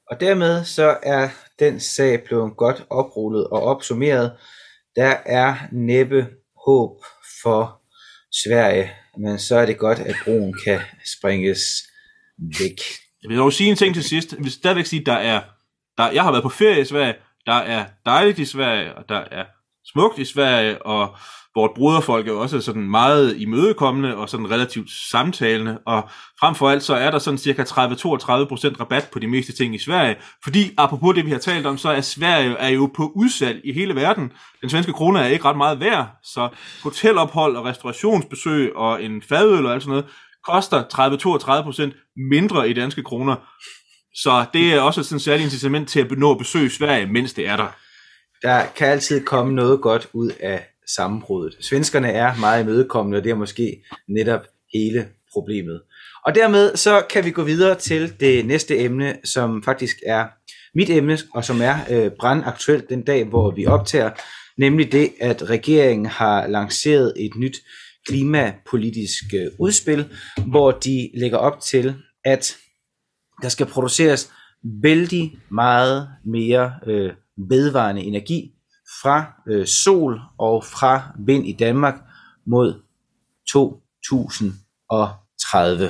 Og dermed så er den sag blevet godt oprullet og opsummeret. Der er næppe håb for Sverige, men så er det godt, at broen kan springes væk. Jeg vil dog sige en ting til sidst. Jeg vil stadigvæk sige, at der er, der, jeg har været på ferie i Sverige, der er dejligt i Sverige, og der er smukt i Sverige, og vort broderfolk er også sådan meget imødekommende og sådan relativt samtalende, og frem for alt så er der sådan cirka tredive til toogtredive procent rabat på de meste ting i Sverige, fordi apropos det vi har talt om, så er Sverige er jo på udsalg i hele verden. Den svenske krone er ikke ret meget værd, så hotelophold og restaurationsbesøg og en fadøl og alt sådan noget koster tredive til toogtredive procent mindre i danske kroner. Så det er også et sådan særligt incitament til at nå at besøge Sverige, mens det er der. Der kan altid komme noget godt ud af sammenbruddet. Svenskerne er meget imødekommende, og det er måske netop hele problemet. Og dermed så kan vi gå videre til det næste emne, som faktisk er mit emne, og som er øh, brandaktuelt den dag, hvor vi optager, nemlig det, at regeringen har lanceret et nyt klimapolitisk øh, udspil, hvor de lægger op til, at der skal produceres vældig meget mere øh, vedvarende energi fra øh, sol og fra vind i Danmark mod to tusind og tredive.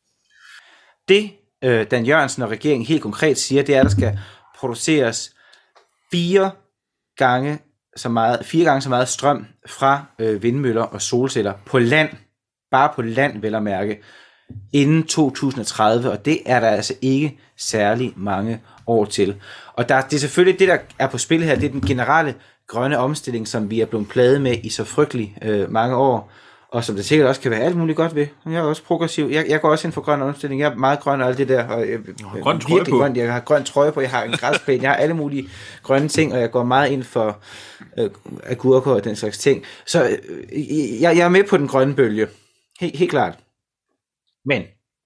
Det, øh, Dan Jørgensen og regeringen helt konkret siger, det er, at der skal produceres fire gange så meget, fire gange så meget strøm fra øh, vindmøller og solceller på land, bare på land vel at mærke, inden to tusind og tredive, og det er der altså ikke særlig mange år til. Og der, det er selvfølgelig det, der er på spil her, det er den generelle grønne omstilling, som vi er blevet plaget med i så frygtelig øh, mange år, og som det sikkert også kan være alt muligt godt ved. Jeg er også progressiv. Jeg, jeg går også ind for grøn omstilling. Jeg er meget grøn og alt det der. Og jeg, grøn trøje på. Grøn. Jeg har grøn trøje på. Jeg har en græsplæne. Jeg har alle mulige grønne ting, og jeg går meget ind for øh, agurker og den slags ting. Så øh, jeg, jeg er med på den grønne bølge. Helt, helt klart. Men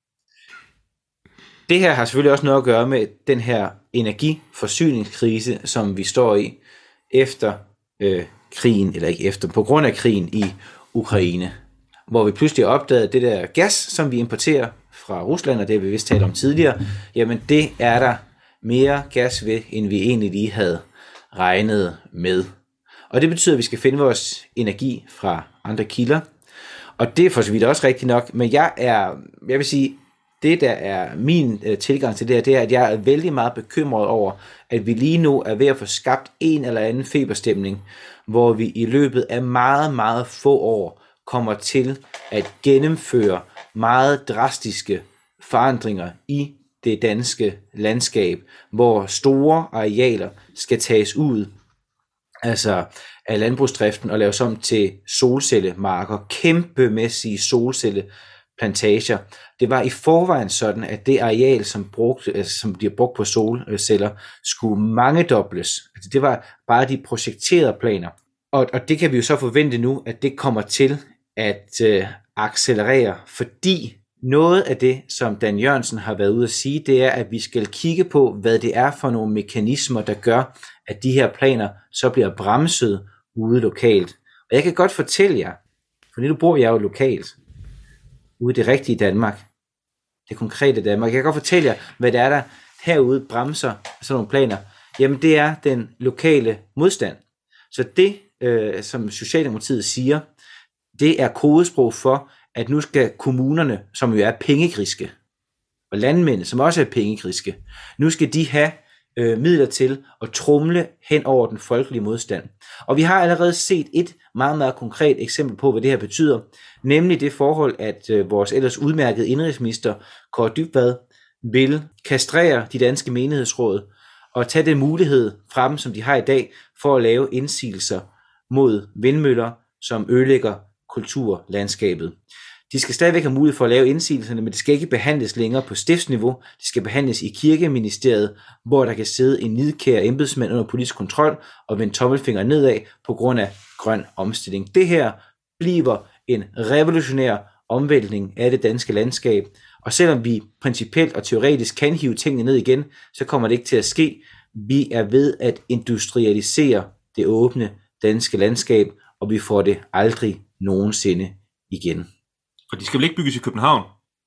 det her har selvfølgelig også noget at gøre med den her energiforsyningskrise, som vi står i efter øh, krigen, eller ikke efter, på grund af krigen i Ukraine, hvor vi pludselig opdagede det der gas, som vi importerer fra Rusland, og det har vi vist talt om tidligere, jamen det er der mere gas ved, end vi egentlig lige havde regnet med. Og det betyder, at vi skal finde vores energi fra andre kilder, og det er for så vidt også rigtigt nok, men jeg er, jeg vil sige, det der er min øh, tilgang til det her, det er, at jeg er vældig meget bekymret over, at vi lige nu er ved at få skabt en eller anden feberstemning, hvor vi i løbet af meget, meget få år kommer til at gennemføre meget drastiske forandringer i det danske landskab, hvor store arealer skal tages ud altså af landbrugsdriften og laves om til solcellemarker, kæmpemæssige solcelleplantager. Det var i forvejen sådan, at det areal, som, brugte, altså, som bliver brugt på solceller, skulle mangedobles. Altså, det var bare de projekterede planer. Og, og det kan vi jo så forvente nu, at det kommer til at øh, accelerere, fordi noget af det, som Dan Jørgensen har været ude at sige, det er, at vi skal kigge på, hvad det er for nogle mekanismer, der gør, at de her planer så bliver bremset ude lokalt. Og jeg kan godt fortælle jer, for nu bor jeg jo lokalt, ude i det rigtige Danmark, det konkrete Danmark. Jeg kan godt fortælle jer, hvad det er, der herude bremser sådan nogle planer. Jamen det er den lokale modstand. Så det, øh, som Socialdemokratiet siger, det er kodesprog for, at nu skal kommunerne, som jo er pengegriske, og landmænd, som også er pengegriske, nu skal de have øh, midler til at tromle hen over den folkelige modstand. Og vi har allerede set et meget, meget konkret eksempel på, hvad det her betyder, nemlig det forhold, at øh, vores ellers udmærkede indenrigsminister, Kaare Dybvad, vil kastrere de danske menighedsråd og tage den mulighed fra dem, som de har i dag, for at lave indsigelser mod vindmøller, som ødelægger kulturlandskabet. De skal stadigvæk have mulighed for at lave indsigelserne, men det skal ikke behandles længere på stiftsniveau. Det skal behandles i kirkeministeriet, hvor der kan sidde en nidkær embedsmand under politisk kontrol og vende tommelfinger nedad på grund af grøn omstilling. Det her bliver en revolutionær omvæltning af det danske landskab, og selvom vi principielt og teoretisk kan hive tingene ned igen, så kommer det ikke til at ske. Vi er ved at industrialisere det åbne danske landskab, og vi får det aldrig nogensinde igen. For de skal vel ikke bygges i København?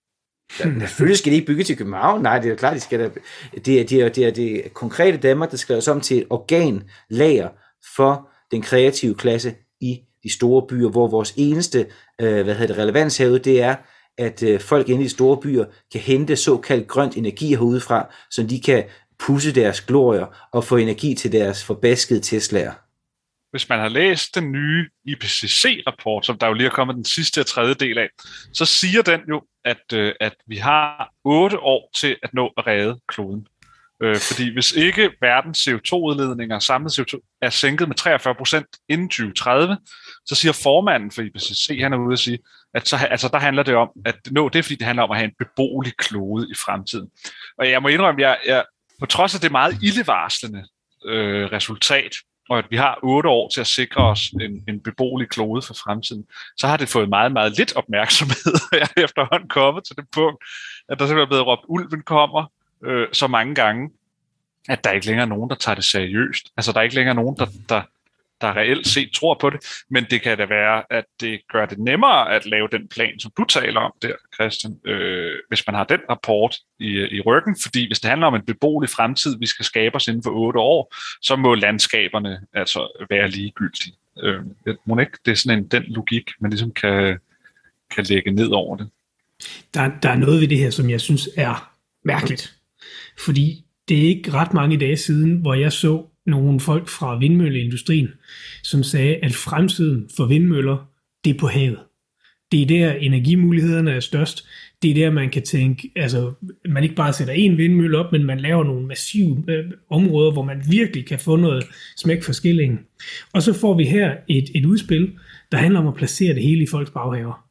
Selvfølgelig skal de ikke bygge til København. Nej, det er klart, de skal da, det er det, er, det, er det konkrete Danmark, der skal laves om til et organlager for den kreative klasse i de store byer, hvor vores eneste øh, hvad hedder det, relevans herude, det er, at øh, folk inde i de store byer kan hente såkaldt grønt energi herudefra, så de kan pusse deres glorier og få energi til deres forbaskede Teslaer. Hvis man har læst den nye I P C C-rapport, som der jo lige er kommet den sidste og tredje del af, så siger den jo, at, øh, at vi har otte år til at nå at redde kloden. Øh, fordi hvis ikke verdens C O to udledninger, samlet C O to, er sænket med treogfyrre procent inden tyve tredive, så siger formanden for I P C C, han er ude at sige, at så, altså, der handler det om, at nå, det er fordi, det handler om at have en beboelig klode i fremtiden. Og jeg må indrømme, at jeg, jeg, på trods af det meget ildevarslende øh, resultat, og at vi har otte år til at sikre os en, en beboelig klode for fremtiden, så har det fået meget, meget lidt opmærksomhed. Jeg er efterhånden kommet til det punkt, at der simpelthen er blevet råbt, ulven kommer øh, så mange gange, at der ikke længere er nogen, der tager det seriøst. Altså, der er ikke længere nogen, der, der, der reelt set tror på det, men det kan da være, at det gør det nemmere at lave den plan, som du taler om der, Christian, øh, hvis man har den rapport i, i ryggen, fordi hvis det handler om en beboelig fremtid, vi skal skabe os inden for otte år, så må landskaberne altså være ligegyldige. Øh, må ikke, det er sådan en, den logik, man ligesom kan, kan lægge ned over det. Der, der er noget ved det her, som jeg synes er mærkeligt, fordi det er ikke ret mange dage siden, hvor jeg så nogle folk fra vindmølleindustrien, som sagde, at fremtiden for vindmøller, det er på havet. Det er der, energimulighederne er størst. Det er der, man kan tænke, altså, man ikke bare sætter en vindmølle op, men man laver nogle massive øh, områder, hvor man virkelig kan få noget smæk for skillingen. Og så får vi her et, et udspil, der handler om at placere det hele i folks baghaver.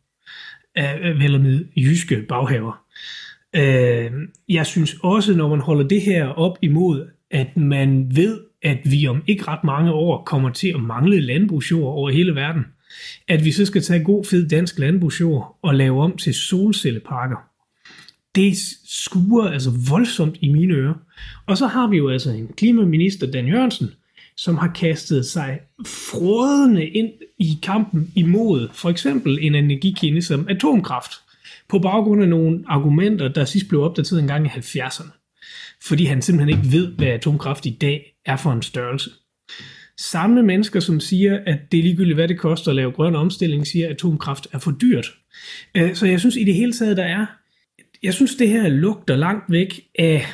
Øh, vel med jyske baghaver. Øh, jeg synes også, når man holder det her op imod, at man ved, at vi om ikke ret mange år kommer til at mangle landbrugsjord over hele verden, at vi så skal tage god fed dansk landbrugsjord og lave om til solcelleparker. Det skuer altså voldsomt i mine ører. Og så har vi jo altså en klimaminister, Dan Jørgensen, som har kastet sig frådende ind i kampen imod for eksempel en energikilde som atomkraft, på baggrund af nogle argumenter, der sidst blev opdateret en gang i halvfjerdserne. Fordi han simpelthen ikke ved, hvad atomkraft i dag er for en størrelse. Samme mennesker, som siger, at det er ligegyldigt, hvad det koster at lave grøn omstilling, siger, at atomkraft er for dyrt. Så jeg synes i det hele taget, der er, jeg synes det her lugter langt væk af,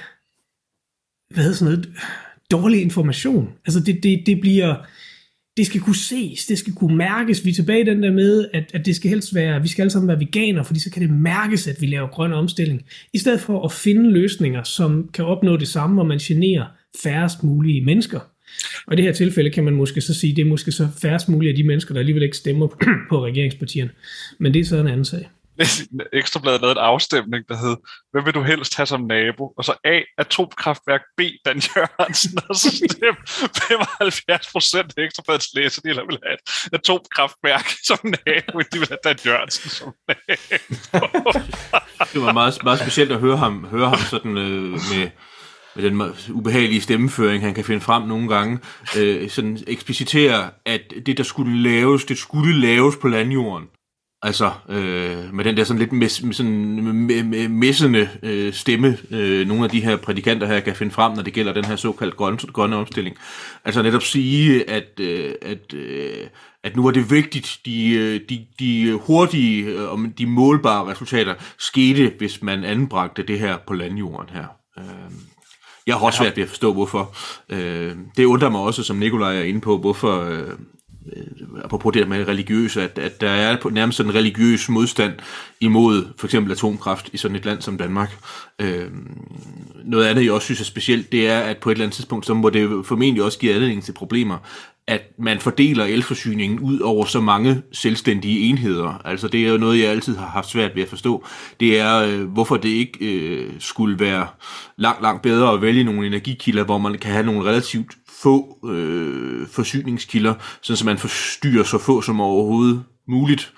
hvad hedder sådan noget, dårlig information. Altså det, det, det bliver, det skal kunne ses, det skal kunne mærkes. Vi er tilbage i den der med, at, at det skal helst være, vi skal alle sammen være veganer, fordi så kan det mærkes, at vi laver grøn omstilling. I stedet for at finde løsninger, som kan opnå det samme, hvor man generer færrest mulige mennesker. Og i det her tilfælde kan man måske så sige, det er måske så færrest mulige af de mennesker, der alligevel ikke stemmer på, på regeringspartierne. Men det er så en anden sag. Ekstrabladet lavede en afstemning, der hed, hvem vil du helst have som nabo? Og så A, atomkraftværk, B, Dan Jørgensen, og så stemte femoghalvfjerds procent af Ekstrabladets læser, de vil have et atomkraftværk som nabo, de vil have Dan Jørgensen som nabo. Det var meget, meget specielt at høre ham, høre ham sådan øh, med... med den ubehagelige stemmeføring, han kan finde frem nogle gange, øh, sådan eksplicitere, at det, der skulle laves, det skulle laves på landjorden. Altså, øh, med den der sådan lidt mes, sådan messende øh, stemme, øh, nogle af de her prædikanter her kan finde frem, når det gælder den her såkaldt grønne, grønne omstilling. Altså netop sige, at, øh, at, øh, at nu er det vigtigt, de, de, de hurtige og de målbare resultater skete, hvis man anbragte det her på landjorden her. Øh, Jeg har også svært ved at forstå, hvorfor. Øh, det undrer mig også, som Nikolaj er inde på, hvorfor, øh, apropos det med religiøse, at, at der er nærmest en religiøs modstand imod for eksempel atomkraft i sådan et land som Danmark. Øh, noget andet, jeg også synes er specielt, det er, at på et eller andet tidspunkt, så må det formentlig også give anledning til problemer, at man fordeler elforsyningen ud over så mange selvstændige enheder. Altså det er jo noget, jeg altid har haft svært ved at forstå. Det er, øh, hvorfor det ikke øh, skulle være langt, langt bedre at vælge nogle energikilder, hvor man kan have nogle relativt få øh, forsyningskilder, sådan så man forstyrrer så få som overhovedet muligt,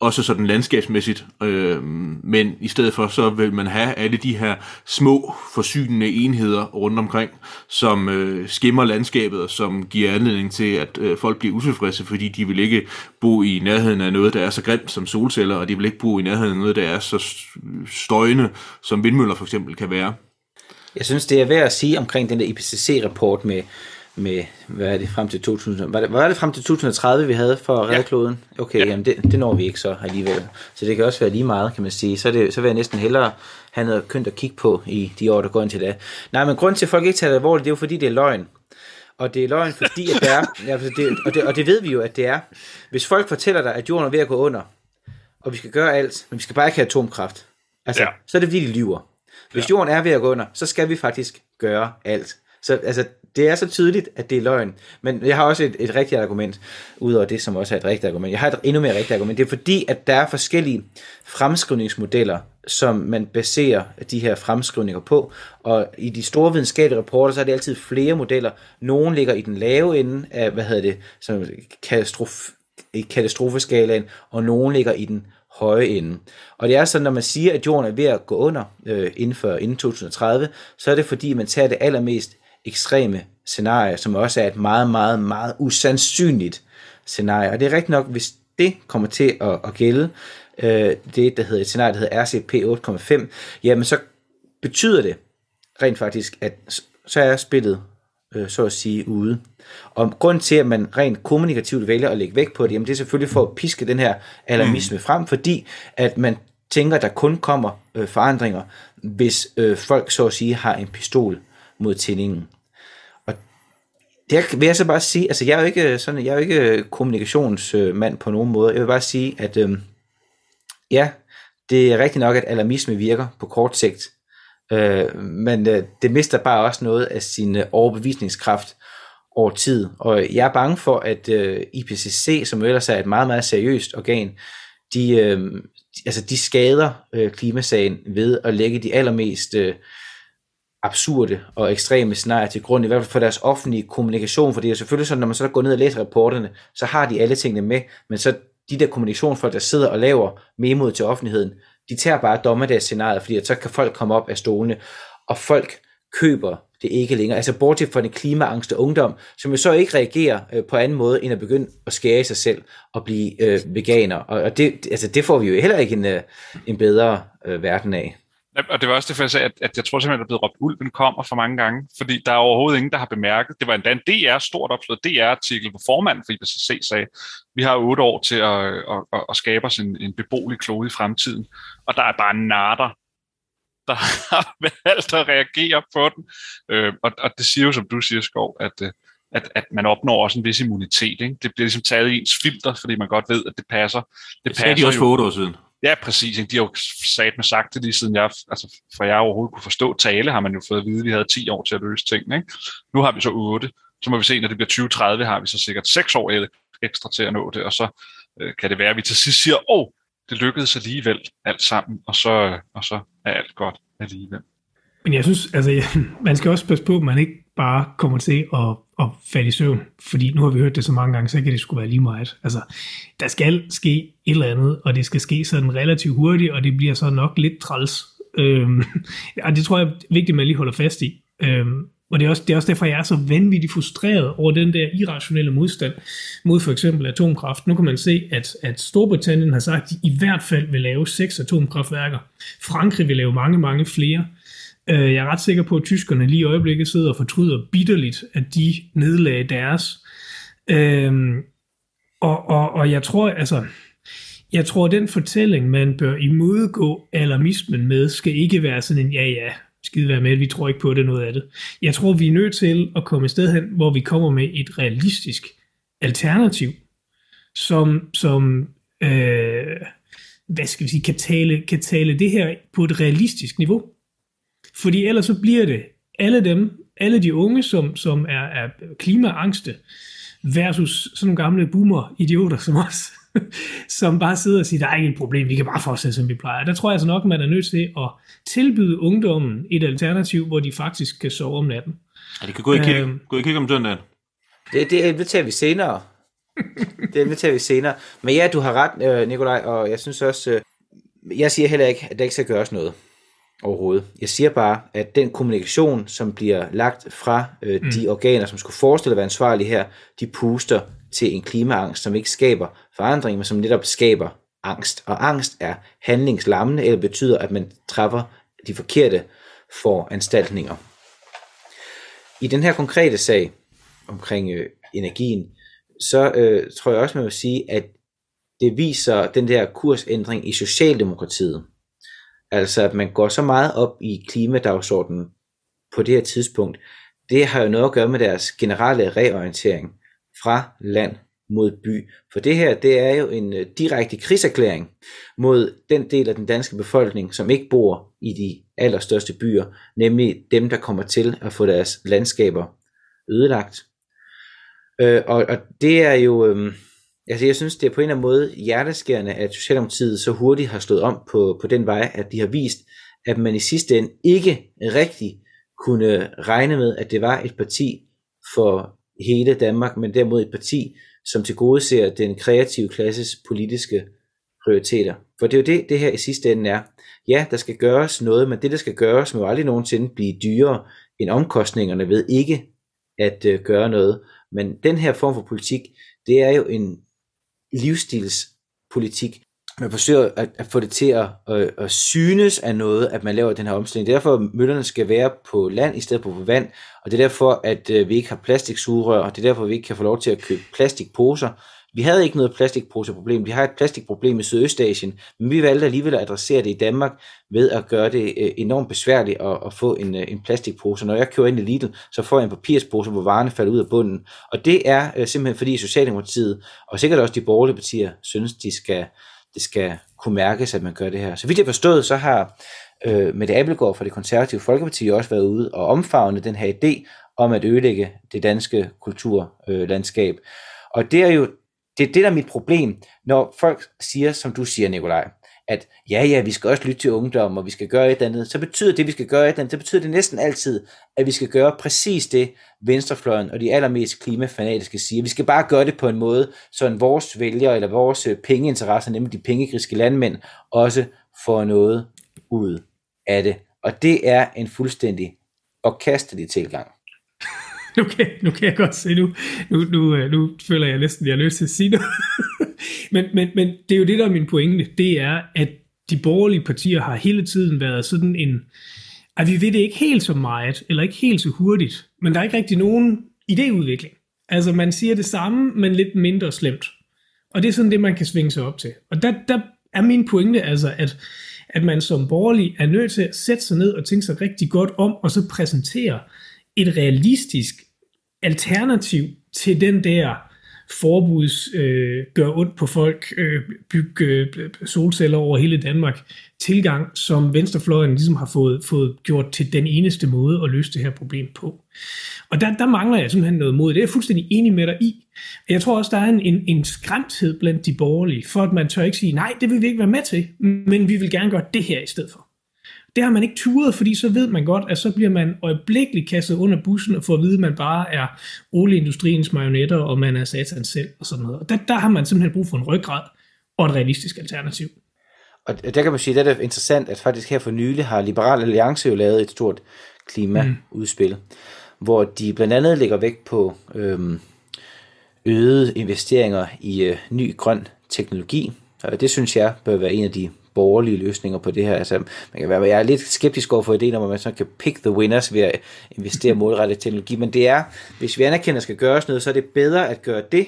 også sådan landskabsmæssigt, øh, men i stedet for, så vil man have alle de her små forsynende enheder rundt omkring, som øh, skimmer landskabet, og som giver anledning til, at øh, folk bliver utilfredse, fordi de vil ikke bo i nærheden af noget, der er så grimt som solceller, og de vil ikke bo i nærheden af noget, der er så støjende, som vindmøller for eksempel kan være. Jeg synes, det er værd at sige omkring den der I P C C-rapport med, med hvad er det, frem til to tusind, var det, var det frem til to tusind og tredive, vi havde for at redde ja. kloden? Okay, ja. Jamen det, det når vi ikke så alligevel. Så det kan også være lige meget, kan man sige. Så, det, så vil jeg næsten hellere have noget kønt at kigge på i de år, der går ind til det. Nej, men grunden til, at folk ikke tager det alvorligt, det er jo fordi, det er løgn. Og det er løgn, fordi at det er, altså det, og, det, og det ved vi jo, at det er. Hvis folk fortæller dig, at jorden er ved at gå under, og vi skal gøre alt, men vi skal bare ikke have atomkraft, altså, ja. så er det fordi, de lyver. Hvis jorden er ved at gå under, så skal vi faktisk gøre alt. Så altså, det er så tydeligt, at det er løgn. Men jeg har også et, et rigtigt argument, udover det, som også er et rigtigt argument. Jeg har et endnu mere rigtigt argument. Det er fordi, at der er forskellige fremskrivningsmodeller, som man baserer de her fremskrivninger på. Og i de store videnskabelige rapporter, så er det altid flere modeller. Nogle ligger i den lave ende af, hvad hedder det, som katastrof, i katastrofeskalaen, og nogle ligger i den høje ende. Og det er sådan, når man siger, at jorden er ved at gå under øh, inden, for, inden to tusind og tredive, så er det fordi, man tager det allermest ekstreme scenarie, som også er et meget, meget, meget usandsynligt scenarie. Og det er rigtigt nok, hvis det kommer til at, at gælde, øh, det der hedder et scenarie, der hedder R C P otte komma fem, jamen så betyder det rent faktisk, at så er spillet, øh, så at sige, ude. Og grund til, at man rent kommunikativt vælger at lægge vægt på det, jamen det er selvfølgelig for at piske den her alarmisme frem, fordi at man tænker, at der kun kommer øh, forandringer, hvis øh, folk, så at sige, har en pistol mod tændingen. Og det vil jeg så bare sige, altså jeg er jo ikke sådan, jeg er jo ikke kommunikationsmand på nogen måde. Jeg vil bare sige, at øh, ja, det er rigtigt nok, at alarmisme virker på kort sigt, øh, men øh, det mister bare også noget af sin øh, overbevisningskraft over tid. Og jeg er bange for, at øh, I P C C, som ellers er et meget, meget seriøst organ, de, øh, altså de skader øh, klimasagen ved at lægge de allermest øh, absurde og ekstreme scenarier til grund, i hvert fald for deres offentlige kommunikation, for det er selvfølgelig sådan, når man så går ned og læser rapporterne, så har de alle tingene med, men så de der kommunikationsfolk, der sidder og laver memoet til offentligheden, de tager bare dommedagsscenariet, fordi at så kan folk komme op af stolene, og folk køber det ikke længere. Altså bortset fra den klimaangst og ungdom, som jo så ikke reagerer øh, på anden måde, end at begynde at skære i sig selv og blive øh, veganer. Og, og det, altså, det får vi jo heller ikke en, øh, en bedre øh, verden af. Og det var også det, for jeg sagde, at, at jeg tror simpelthen, der er blevet råbt, ulven kommer for mange gange, fordi der er overhovedet ingen, der har bemærket. Det var endda en D R, stort opslået D R-artikel, hvor formanden for I P C C sagde, vi har otte år til at, at, at, at skabe os en, en beboelig klode i fremtiden, og der er bare natter, der har valgt at reagere på den. Øh, og, og det siger jo, som du siger, Skov, at, at, at man opnår også en vis immunitet. Ikke? Det bliver ligesom taget i ens filter, fordi man godt ved, at det passer. Det, det sagde de også for otte år siden. Ja, præcis. Ikke? De har jo sagt med sagt det lige siden jeg, altså for jeg overhovedet kunne forstå tale, har man jo fået at vide, at vi havde ti år til at løse tingene. Ikke? Nu har vi så otte. Så må vi se, når det bliver tyve tredive, har vi så sikkert seks år ekstra til at nå det, og så øh, kan det være, at vi til sidst siger, åh, oh, det lykkedes alligevel alt sammen, og så, og så er alt godt alligevel. Men jeg synes, altså, man skal også passe på, at man ikke bare kommer til at, at falde i søvn, fordi nu har vi hørt det så mange gange, så kan det sgu være lige meget. Altså, der skal ske et eller andet, og det skal ske sådan relativt hurtigt, og det bliver så nok lidt træls. Øhm, og det tror jeg er vigtigt, at man lige holder fast i. Øhm, og det er, også, det er også derfor, jeg er så vanvittigt frustreret over den der irrationelle modstand mod for eksempel atomkraft. Nu kan man se, at, at Storbritannien har sagt, at de i hvert fald vil lave seks atomkraftværker. Frankrig vil lave mange, mange flere. Jeg er ret sikker på, at tyskerne lige i øjeblikket sidder og fortryder bitterligt, at de nedlagde deres. Øhm, og, og, og jeg tror, altså, jeg tror, den fortælling, man bør imødegå alarmismen med, skal ikke være sådan en, ja ja, skide være med, vi tror ikke på det, noget af det. Jeg tror, vi er nødt til at komme et sted hen, hvor vi kommer med et realistisk alternativ, som, som øh, hvad skal vi sige, kan tale, kan tale det her på et realistisk niveau. Fordi ellers så bliver det alle dem, alle de unge, som, som er, er klimaangste, versus sådan nogle gamle boomer-idioter som os, som bare sidder og siger, der er ikke et problem, vi kan bare fortsætte, som vi plejer. Der tror jeg altså nok, man er nødt til at tilbyde ungdommen et alternativ, hvor de faktisk kan sove om natten. Ja, det kan gå i kirke, øhm, gå i kirke om søndagen. Det, det, det tager vi senere. Det inviterer vi senere. Men ja, du har ret, Nikolaj, og jeg synes også, jeg siger heller ikke, at der ikke skal gøres noget overhovedet. Jeg siger bare, at den kommunikation, som bliver lagt fra øh, mm. de organer, som skulle forestille at være ansvarlige her, de puster til en klimaangst, som ikke skaber forandring, men som netop skaber angst. Og angst er handlingslammende, eller betyder, at man træffer de forkerte foranstaltninger. I den her konkrete sag omkring øh, energien, så øh, tror jeg også, man vil sige, at det viser den der kursændring i Socialdemokratiet. Altså, at man går så meget op i klimadagsordenen på det her tidspunkt, det har jo noget at gøre med deres generelle reorientering fra land mod by. For det her, det er jo en direkte krigserklæring mod den del af den danske befolkning, som ikke bor i de allerstørste byer, nemlig dem, der kommer til at få deres landskaber ødelagt. Øh, og, og det er jo... Øh, Altså jeg synes, det er på en eller anden måde hjerteskærende, at Socialdemokratiet så hurtigt har stået om på, på den vej, at de har vist, at man i sidste ende ikke rigtig kunne regne med, at det var et parti for hele Danmark, men derimod et parti, som tilgodeser den kreative klasses politiske prioriteter. For det er jo det, det her i sidste ende er. Ja, der skal gøres noget, men det, der skal gøres, må jo aldrig nogensinde blive dyrere end omkostningerne ved ikke at uh, gøre noget. Men den her form for politik, det er jo en livsstilspolitik. Man forsøger at, at få det til at, at, at synes af noget, at man laver den her omstilling. Det er derfor, at møllerne skal være på land i stedet for på vand, og det er derfor, at vi ikke har plastiksugerør, og det er derfor, at vi ikke kan få lov til at købe plastikposer. Vi havde ikke noget plastikposeproblem. Vi har et plastikproblem i Sydøstasien, men vi valgte alligevel at adressere det i Danmark ved at gøre det enormt besværligt at, at få en, en plastikpose. Når jeg kører ind i Lidl, så får jeg en papirspose, hvor varerne falder ud af bunden. Og det er simpelthen fordi Socialdemokratiet, og sikkert også de borgerlige partier, synes, de skal, det skal kunne mærkes, at man gør det her. Så vidt jeg forstået, så har øh, Mette Abildgaard fra Det Konservative Folkeparti også været ude og omfavne den her idé om at ødelægge det danske kulturlandskab. Øh, og det er jo Det er det, der er mit problem, når folk siger, som du siger, Nikolaj, at ja, ja, vi skal også lytte til ungdom, og vi skal gøre et eller andet, så betyder det, vi skal gøre et eller andet, så betyder det næsten altid, at vi skal gøre præcis det, venstrefløjen og de allermest klimafanatiske siger. Vi skal bare gøre det på en måde, så vores vælgere eller vores pengeinteresser, nemlig de pengegriske landmænd, også får noget ud af det. Og det er en fuldstændig orkasterlig tilgang. Nu kan, nu kan jeg godt se, nu, nu, nu, nu føler jeg næsten, at jeg har lyst til at sige noget. men, men, men det er jo det, der er min pointe. Det er, at de borgerlige partier har hele tiden været sådan en, at vi ved det ikke helt så meget, eller ikke helt så hurtigt, men der er ikke rigtig nogen idéudvikling. Altså man siger det samme, men lidt mindre slemt. Og det er sådan det, man kan svinge sig op til. Og der, der er min pointe altså, at, at man som borgerlig er nødt til at sætte sig ned og tænke sig rigtig godt om, og så præsentere et realistisk alternativ til den der forbuds øh, gør ondt på folk, øh, bygge øh, solceller over hele Danmark, tilgang, som venstrefløjen ligesom har fået, fået gjort til den eneste måde at løse det her problem på. Og der, der mangler jeg simpelthen noget mod. Det er jeg fuldstændig enig med dig i. Jeg tror også, der er en, en, en skræmthed blandt de borgerlige, for at man tør ikke sige, nej, det vil vi ikke være med til, men vi vil gerne gøre det her i stedet for. Det har man ikke turet, fordi så ved man godt, at så bliver man øjeblikkeligt kastet under bussen og får at vide, at man bare er olieindustriens marionetter, og man er satan selv og sådan noget. Og der, der har man simpelthen brug for en ryggrad og et realistisk alternativ. Og der kan man sige, at det er interessant, at faktisk her for nylig har Liberal Alliance jo lavet et stort klimaudspil, mm. hvor de blandt andet lægger vægt på øhm, øgede investeringer i øh, ny grøn teknologi. Og det synes jeg bør være en af de borgerlige løsninger på det her. Altså, man kan være, jeg er lidt skeptisk over for ideen om, at man så kan pick the winners ved at investere målrettet teknologi, men det er, hvis vi anerkender, at der skal gøres noget, så er det bedre at gøre det,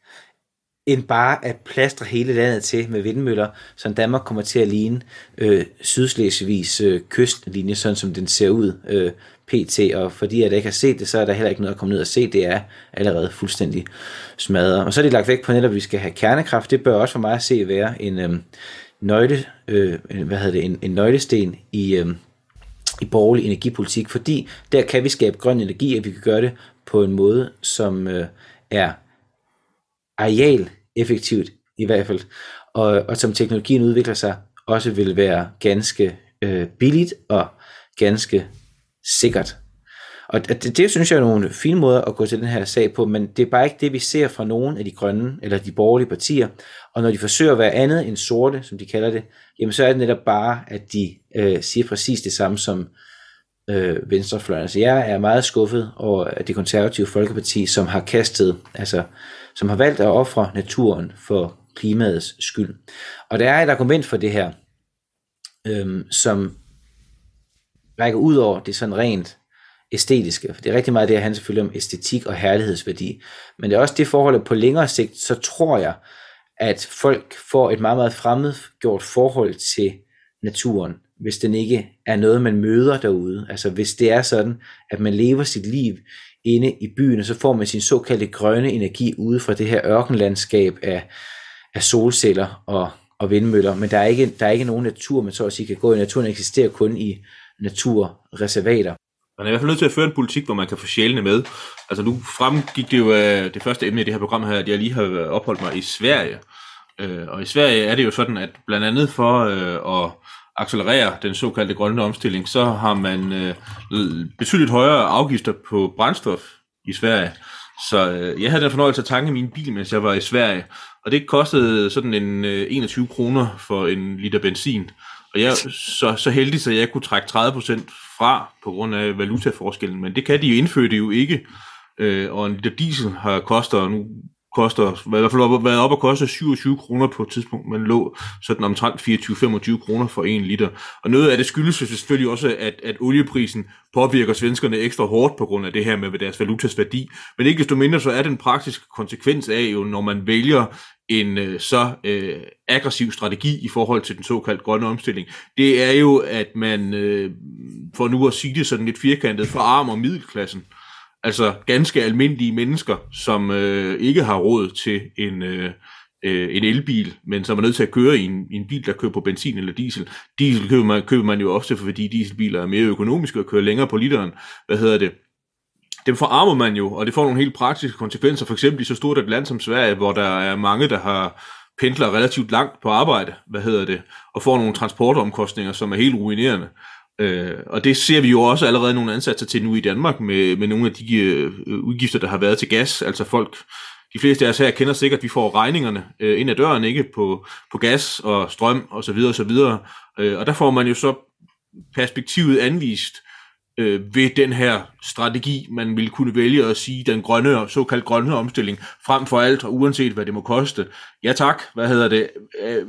end bare at plastre hele landet til med vindmøller, så Danmark kommer til at ligne øh, Sydslesvigs øh, kystlinje, sådan som den ser ud øh, pt. Og fordi jeg ikke har set det, så er der heller ikke noget at komme ned og se. Det er allerede fuldstændig smadret. Og så er det lagt væk på netop, at vi skal have kernekraft. Det bør også for mig at se være en øh, nøgle, øh, hvad hedder det, en, en nøglesten i, øh, i borgerlig energipolitik, fordi der kan vi skabe grøn energi, og vi kan gøre det på en måde, som øh, er areal effektivt i hvert fald, og, og som teknologien udvikler sig, også vil være ganske øh, billigt og ganske sikkert. Og det, det synes jeg er nogle fine måder at gå til den her sag på, men det er bare ikke det, vi ser fra nogen af de grønne eller de borgerlige partier. Og når de forsøger at være andet end sorte, som de kalder det, jamen så er det netop bare, at de øh, siger præcis det samme som øh, venstrefløjen. Så jeg er meget skuffet over det konservative Folkeparti, som har kastet, altså som har valgt at ofre naturen for klimaets skyld. Og der er et argument for det her, øh, som rækker ud over det sådan rent æstetiske. For det er rigtig meget det, at handler selvfølgelig om æstetik og herlighedsværdi. Men det er også det forhold, at på længere sigt, så tror jeg, at folk får et meget, meget fremmedgjort forhold til naturen, hvis den ikke er noget, man møder derude. Altså hvis det er sådan, at man lever sit liv inde i byen, og så får man sin såkaldte grønne energi ude fra det her ørkenlandskab af, af solceller og, og vindmøller. Men der er, ikke, der er ikke nogen natur, man så at sige kan gå i. Naturen eksisterer kun i naturreservater. Man er i hvert fald nødt til at føre en politik, hvor man kan få sjælene med. Altså nu fremgik det jo af det første emne i det her program her, at jeg lige har opholdt mig i Sverige. Og i Sverige er det jo sådan, at blandt andet for at accelerere den såkaldte grønne omstilling, så har man betydeligt højere afgifter på brændstof i Sverige. Så jeg havde den fornøjelse at tanke min bil, mens jeg var i Sverige, og det kostede sådan en enogtyve kroner for en liter benzin. Og jeg er så, så heldig, så jeg kunne trække tredive procent fra på grund af valutaforskellen, men det kan de jo indføre det jo ikke. Øh, og en liter diesel har koster nu koster i hvert fald været op og koster syvogtyve kroner på et tidspunkt, men lå sådan omtrent fireogtyve til femogtyve kroner for en liter. Og noget af det skyldes selvfølgelig også, at, at olieprisen påvirker svenskerne ekstra hårdt på grund af det her med deres valutas værdi. Men ikke desto mindre så er den praktiske konsekvens af jo, når man vælger en øh, så øh, aggressiv strategi i forhold til den såkaldte grønne omstilling, det er jo, at man, øh, for nu at sige det sådan lidt firkantet, forarmer middelklassen. Altså ganske almindelige mennesker, som øh, ikke har råd til en, øh, en elbil, men som er nødt til at køre i en, i en bil, der kører på benzin eller diesel. Diesel køber man, køber man jo ofte, fordi dieselbiler er mere økonomiske og kører længere på literen. Hvad hedder det? Dem forarmer man jo, og det får nogle helt praktiske konsekvenser, for eksempel i så stort et land som Sverige, hvor der er mange, der har pendler relativt langt på arbejde, hvad hedder det, og får nogle transportomkostninger, som er helt ruinerende. Øh, og det ser vi jo også allerede nogle ansatser til nu i Danmark, med, med nogle af de øh, udgifter, der har været til gas. Altså folk, de fleste af os her kender sikkert, at vi får regningerne øh, ind ad døren, ikke, på, på gas og strøm og så videre og så videre. Øh, og der får man jo så perspektivet anvist øh, ved den her strategi, man vil kunne vælge at sige, den grønne, såkaldt grønne omstilling, frem for alt, og uanset hvad det må koste. Ja tak, hvad hedder det? Øh,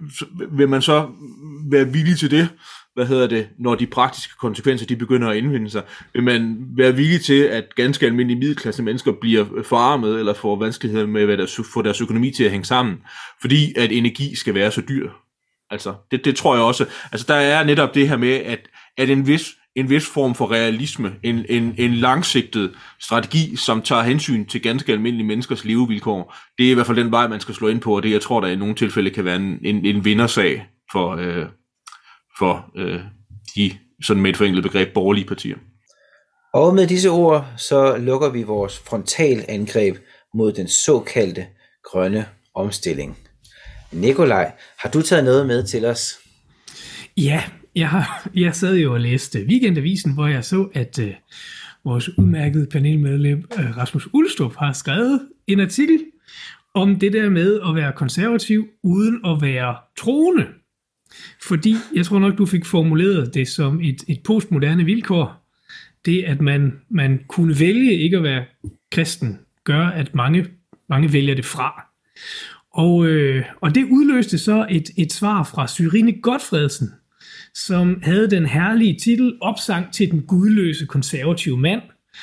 vil man så være villig til det? Hvad hedder det, når de praktiske konsekvenser, de begynder at indvinde sig? Vil man være villig til, at ganske almindelige middelklasse mennesker bliver forarmet, eller får vanskeligheder med at få deres økonomi til at hænge sammen, fordi at energi skal være så dyr? Altså, det, det tror jeg også. Altså, der er netop det her med, at, at en, vis, en vis form for realisme, en, en, en langsigtet strategi, som tager hensyn til ganske almindelige menneskers levevilkår, det er i hvert fald den vej, man skal slå ind på, og det, jeg tror, der i nogle tilfælde kan være en, en, en vindersag for... Øh, for øh, de, sådan med et forenklet begreb, borgerlige partier. Og med disse ord, så lukker vi vores frontalangreb mod den såkaldte grønne omstilling. Nikolaj, har du taget noget med til os? Ja, jeg, har, jeg sad jo og læste Weekendavisen, hvor jeg så, at øh, vores udmærkede panelmedlem øh, Rasmus Ulstrup har skrevet en artikel om det der med at være konservativ uden at være troende. Fordi, jeg tror nok, du fik formuleret det som et, et postmoderne vilkår. Det, at man, man kunne vælge ikke at være kristen, gør, at mange, mange vælger det fra. Og, øh, og det udløste så et, et svar fra Syrine Gotfredsen, som havde den herlige titel Opsang til den gudløse konservative mand.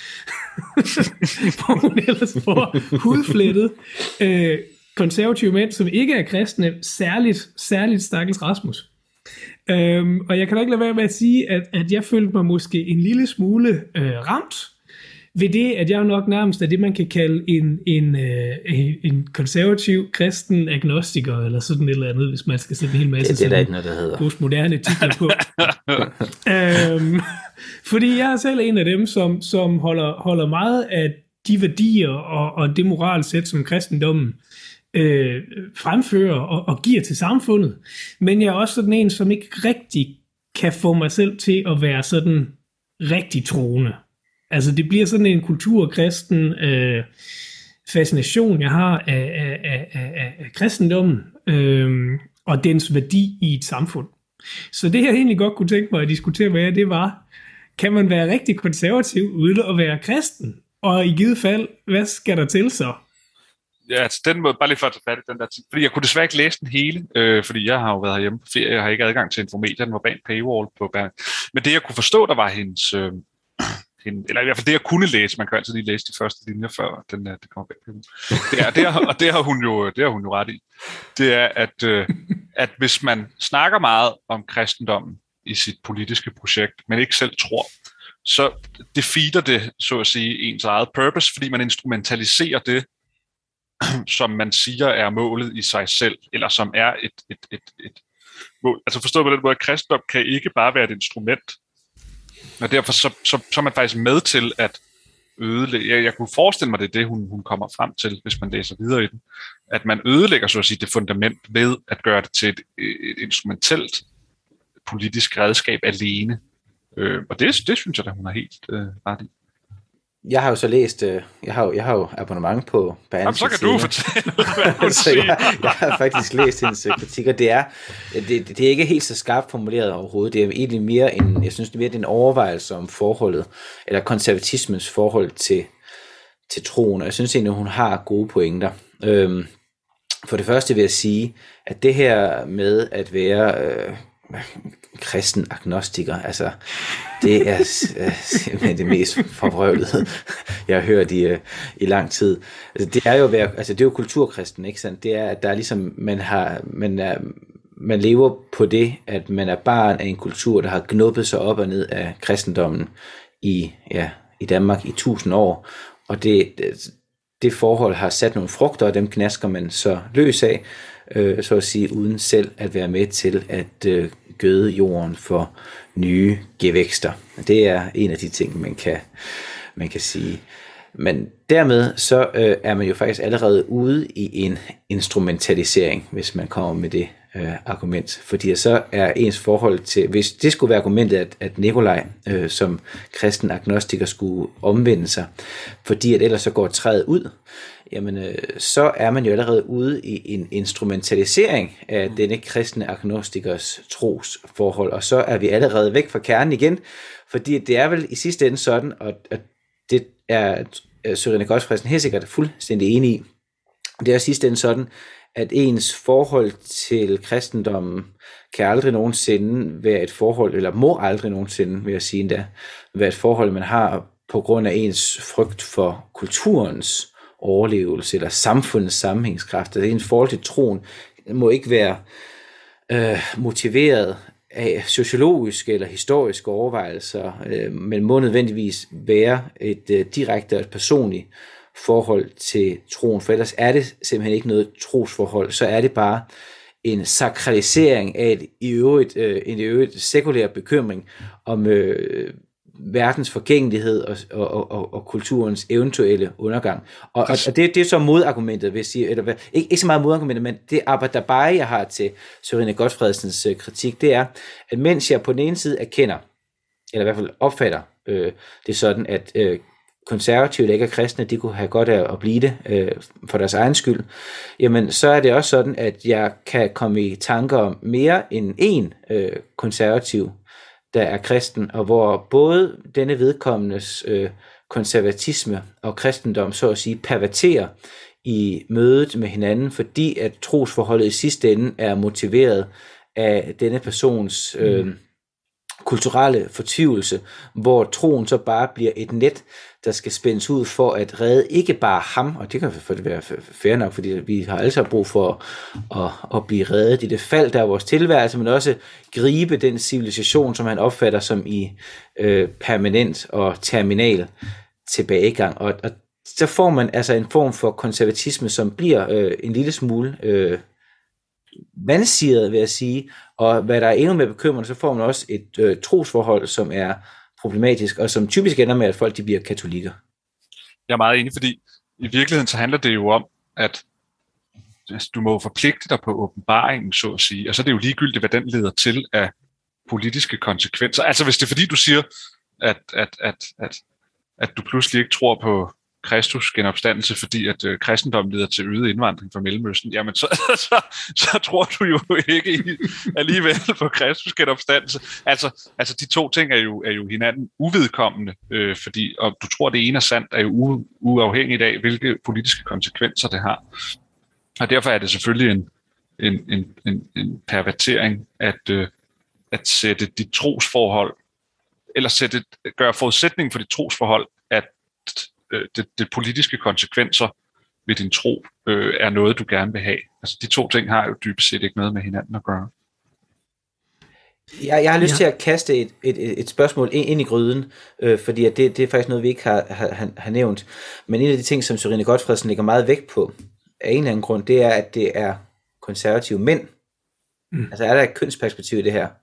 Hvor hun ellers får hudflettet øh, konservative mænd, som ikke er kristne, særligt, særligt stakkels Rasmus. Øhm, og jeg kan da ikke lade være med at sige, at, at jeg følte mig måske en lille smule øh, ramt ved det, at jeg nok nærmest er det, man kan kalde en, en, øh, en konservativ kristen agnostiker, eller sådan et eller andet, hvis man skal sætte en hel masse det, det er ikke noget, der hedder postmoderne titler på. øhm, fordi jeg er selv en af dem, som, som holder, holder meget af de værdier og, og det moralsæt, som kristendommen øh, fremfører og, og giver til samfundet. Men jeg er også sådan en, som ikke rigtig kan få mig selv til at være sådan rigtig troende. Altså det bliver sådan en kulturkristen øh, fascination, jeg har af, af, af, af, af kristendommen øh, og dens værdi i et samfund. Så det jeg egentlig godt kunne tænke mig at diskutere med, det var, kan man være rigtig konservativ uden at være kristen? Og i givet fald, hvad skal der til så? Ja, altså den måde, bare lige for at tage fat i den der ting, fordi jeg kunne desværre ikke læse den hele, øh, fordi jeg har jo været hjemme på ferie, jeg har ikke adgang til Infomedia, den var bag en paywall på Berlingske. Men det jeg kunne forstå, der var hendes, øh, hende, eller i hvert fald det jeg kunne læse, man kan altid lige læse de første linjer, før den, det kommer bag på hende. Det er, det er, og det har, hun jo, det har hun jo ret i, det er, at, øh, at hvis man snakker meget om kristendommen i sit politiske projekt, men ikke selv tror, så defeater det, så at sige, ens eget purpose, fordi man instrumentaliserer det, som man siger er målet i sig selv, eller som er et, et, et, et mål. Altså forstå på den måde, at kristendom kan ikke bare være et instrument, og derfor så, så, så er man faktisk med til at ødelægge. Jeg, jeg kunne forestille mig, det er det, hun, hun kommer frem til, hvis man læser videre i den, at man ødelægger, så at sige, det fundament ved at gøre det til et, et instrumentelt politisk redskab alene. Øh, og det, det synes jeg, at hun har helt øh, ret i. Jeg har jo så læst, øh, jeg har jo, jeg har jo abonnement på Berlingske. Jamen, så kan du fortælle, hvad hun så jeg, jeg har faktisk læst hendes kritik, og det er, det, det er ikke helt så skarpt formuleret overhovedet. Det er egentlig mere en, jeg synes det er mere det er en overvejelse om forholdet, eller konservatismens forhold til, til troen, og jeg synes egentlig, hun har gode pointer. Øhm, for det første vil jeg sige, at det her med at være øh, kristen agnostiker, altså det er øh, simpelthen det mest forvrøvlede, jeg har hørt i, øh, i lang tid. Altså, det er jo være, altså det er jo kulturkristen, ikke sandt? Det er at der er ligesom man har man er man lever på det, at man er barn af en kultur, der har knuppet sig op og ned af kristendommen i ja i Danmark i tusind år, og det, det det forhold har sat nogle frugter, og dem knasker man så løs af, øh, så at sige, uden selv at være med til at øh, gøde jorden for nye gevækster. Det er en af de ting, man kan, man kan sige. Men dermed så øh, er man jo faktisk allerede ude i en instrumentalisering, hvis man kommer med det øh, argument. Fordi så er ens forhold til, hvis det skulle være argumentet, at, at Nikolaj øh, som kristen agnostiker skulle omvende sig, fordi at ellers så går træet ud, jamen øh, så er man jo allerede ude i en instrumentalisering af mm. denne kristne agnostikers trosforhold, og så er vi allerede væk fra kernen igen, fordi det er vel i sidste ende sådan, og at det er Sørine Gotfredsen helt sikkert fuldstændig enig i. Det er i sidste ende sådan, at ens forhold til kristendommen kan aldrig nogensinde være et forhold, eller må aldrig nogensinde, vil jeg sige endda, være et forhold, man har på grund af ens frygt for kulturens overlevelse, eller samfundets sammenhængskraft. Altså ens forhold til troen må ikke være øh, motiveret af sociologiske eller historiske overvejelser, øh, men må nødvendigvis være et øh, direkte og personligt forhold til troen, for ellers er det simpelthen ikke noget trosforhold, så er det bare en sakralisering af et i øvrigt, øh, en i øvrigt sekulær bekymring om øh, verdens forgængelighed og, og, og, og kulturens eventuelle undergang. Og, og, og det, det er så modargumentet, vil jeg sige, eller ikke, ikke så meget modargumentet, men det arbejderbeje, jeg har til Sørine Gotfredsens øh, kritik, det er, at mens jeg på den ene side erkender, eller i hvert fald opfatter øh, det sådan, at øh, konservative, der ikke er kristne, de kunne have godt af at blive det øh, for deres egen skyld, jamen så er det også sådan, at jeg kan komme i tanker om mere end en øh, konservativ, der er kristen, og hvor både denne vedkommendes øh, konservatisme og kristendom, så at sige, perverterer i mødet med hinanden, fordi at trosforholdet i sidste ende er motiveret af denne persons øh, kulturelle fortvivlelse, hvor troen så bare bliver et net, der skal spændes ud for at redde ikke bare ham, og det kan for det være fair nok, fordi vi har alle sammen brug for at, at blive reddet i det fald, der er vores tilværelse, men også gribe den civilisation, som han opfatter som i øh, permanent og terminal tilbagegang. Og, og så får man altså en form for konservatisme, som bliver øh, en lille smule øh, vandsiret, vil jeg sige, og hvad der er endnu mere bekymrende, så får man også et øh, trosforhold, som er problematisk, og som typisk ender med, at folk de bliver katolikker. Jeg er meget enig, fordi i virkeligheden så handler det jo om, at du må forpligte dig på åbenbaringen, så at sige, og så er det jo ligegyldigt, hvad den leder til af politiske konsekvenser. Altså hvis det er fordi, du siger, at, at, at, at, at du pludselig ikke tror på Kristus genopstandelse, fordi at øh, kristendommen leder til øget indvandring fra Mellemøsten, jamen så, så, så tror du jo ikke i, alligevel på Kristus genopstandelse. Altså, altså de to ting er jo, er jo hinanden uvedkommende, øh, fordi og du tror, det ene er sandt, er jo u, uafhængigt af, hvilke politiske konsekvenser det har. Og derfor er det selvfølgelig en, en, en, en, en pervertering at, øh, at sætte dit trosforhold, eller sætte, gøre forudsætningen for dit trosforhold, at Det, det politiske konsekvenser ved din tro øh, er noget, du gerne vil have. Altså, de to ting har jo dybest set ikke noget med hinanden at gøre. Jeg, jeg har lyst Ja. til at kaste et, et, et spørgsmål ind, ind i gryden, øh, fordi at det, det er faktisk noget, vi ikke har, har, har nævnt. Men en af de ting, som Sørine Gotfredsen lægger meget vægt på, af en eller anden grund, det er, at det er konservative mænd. Mm. Altså er der et kønsperspektiv i det her?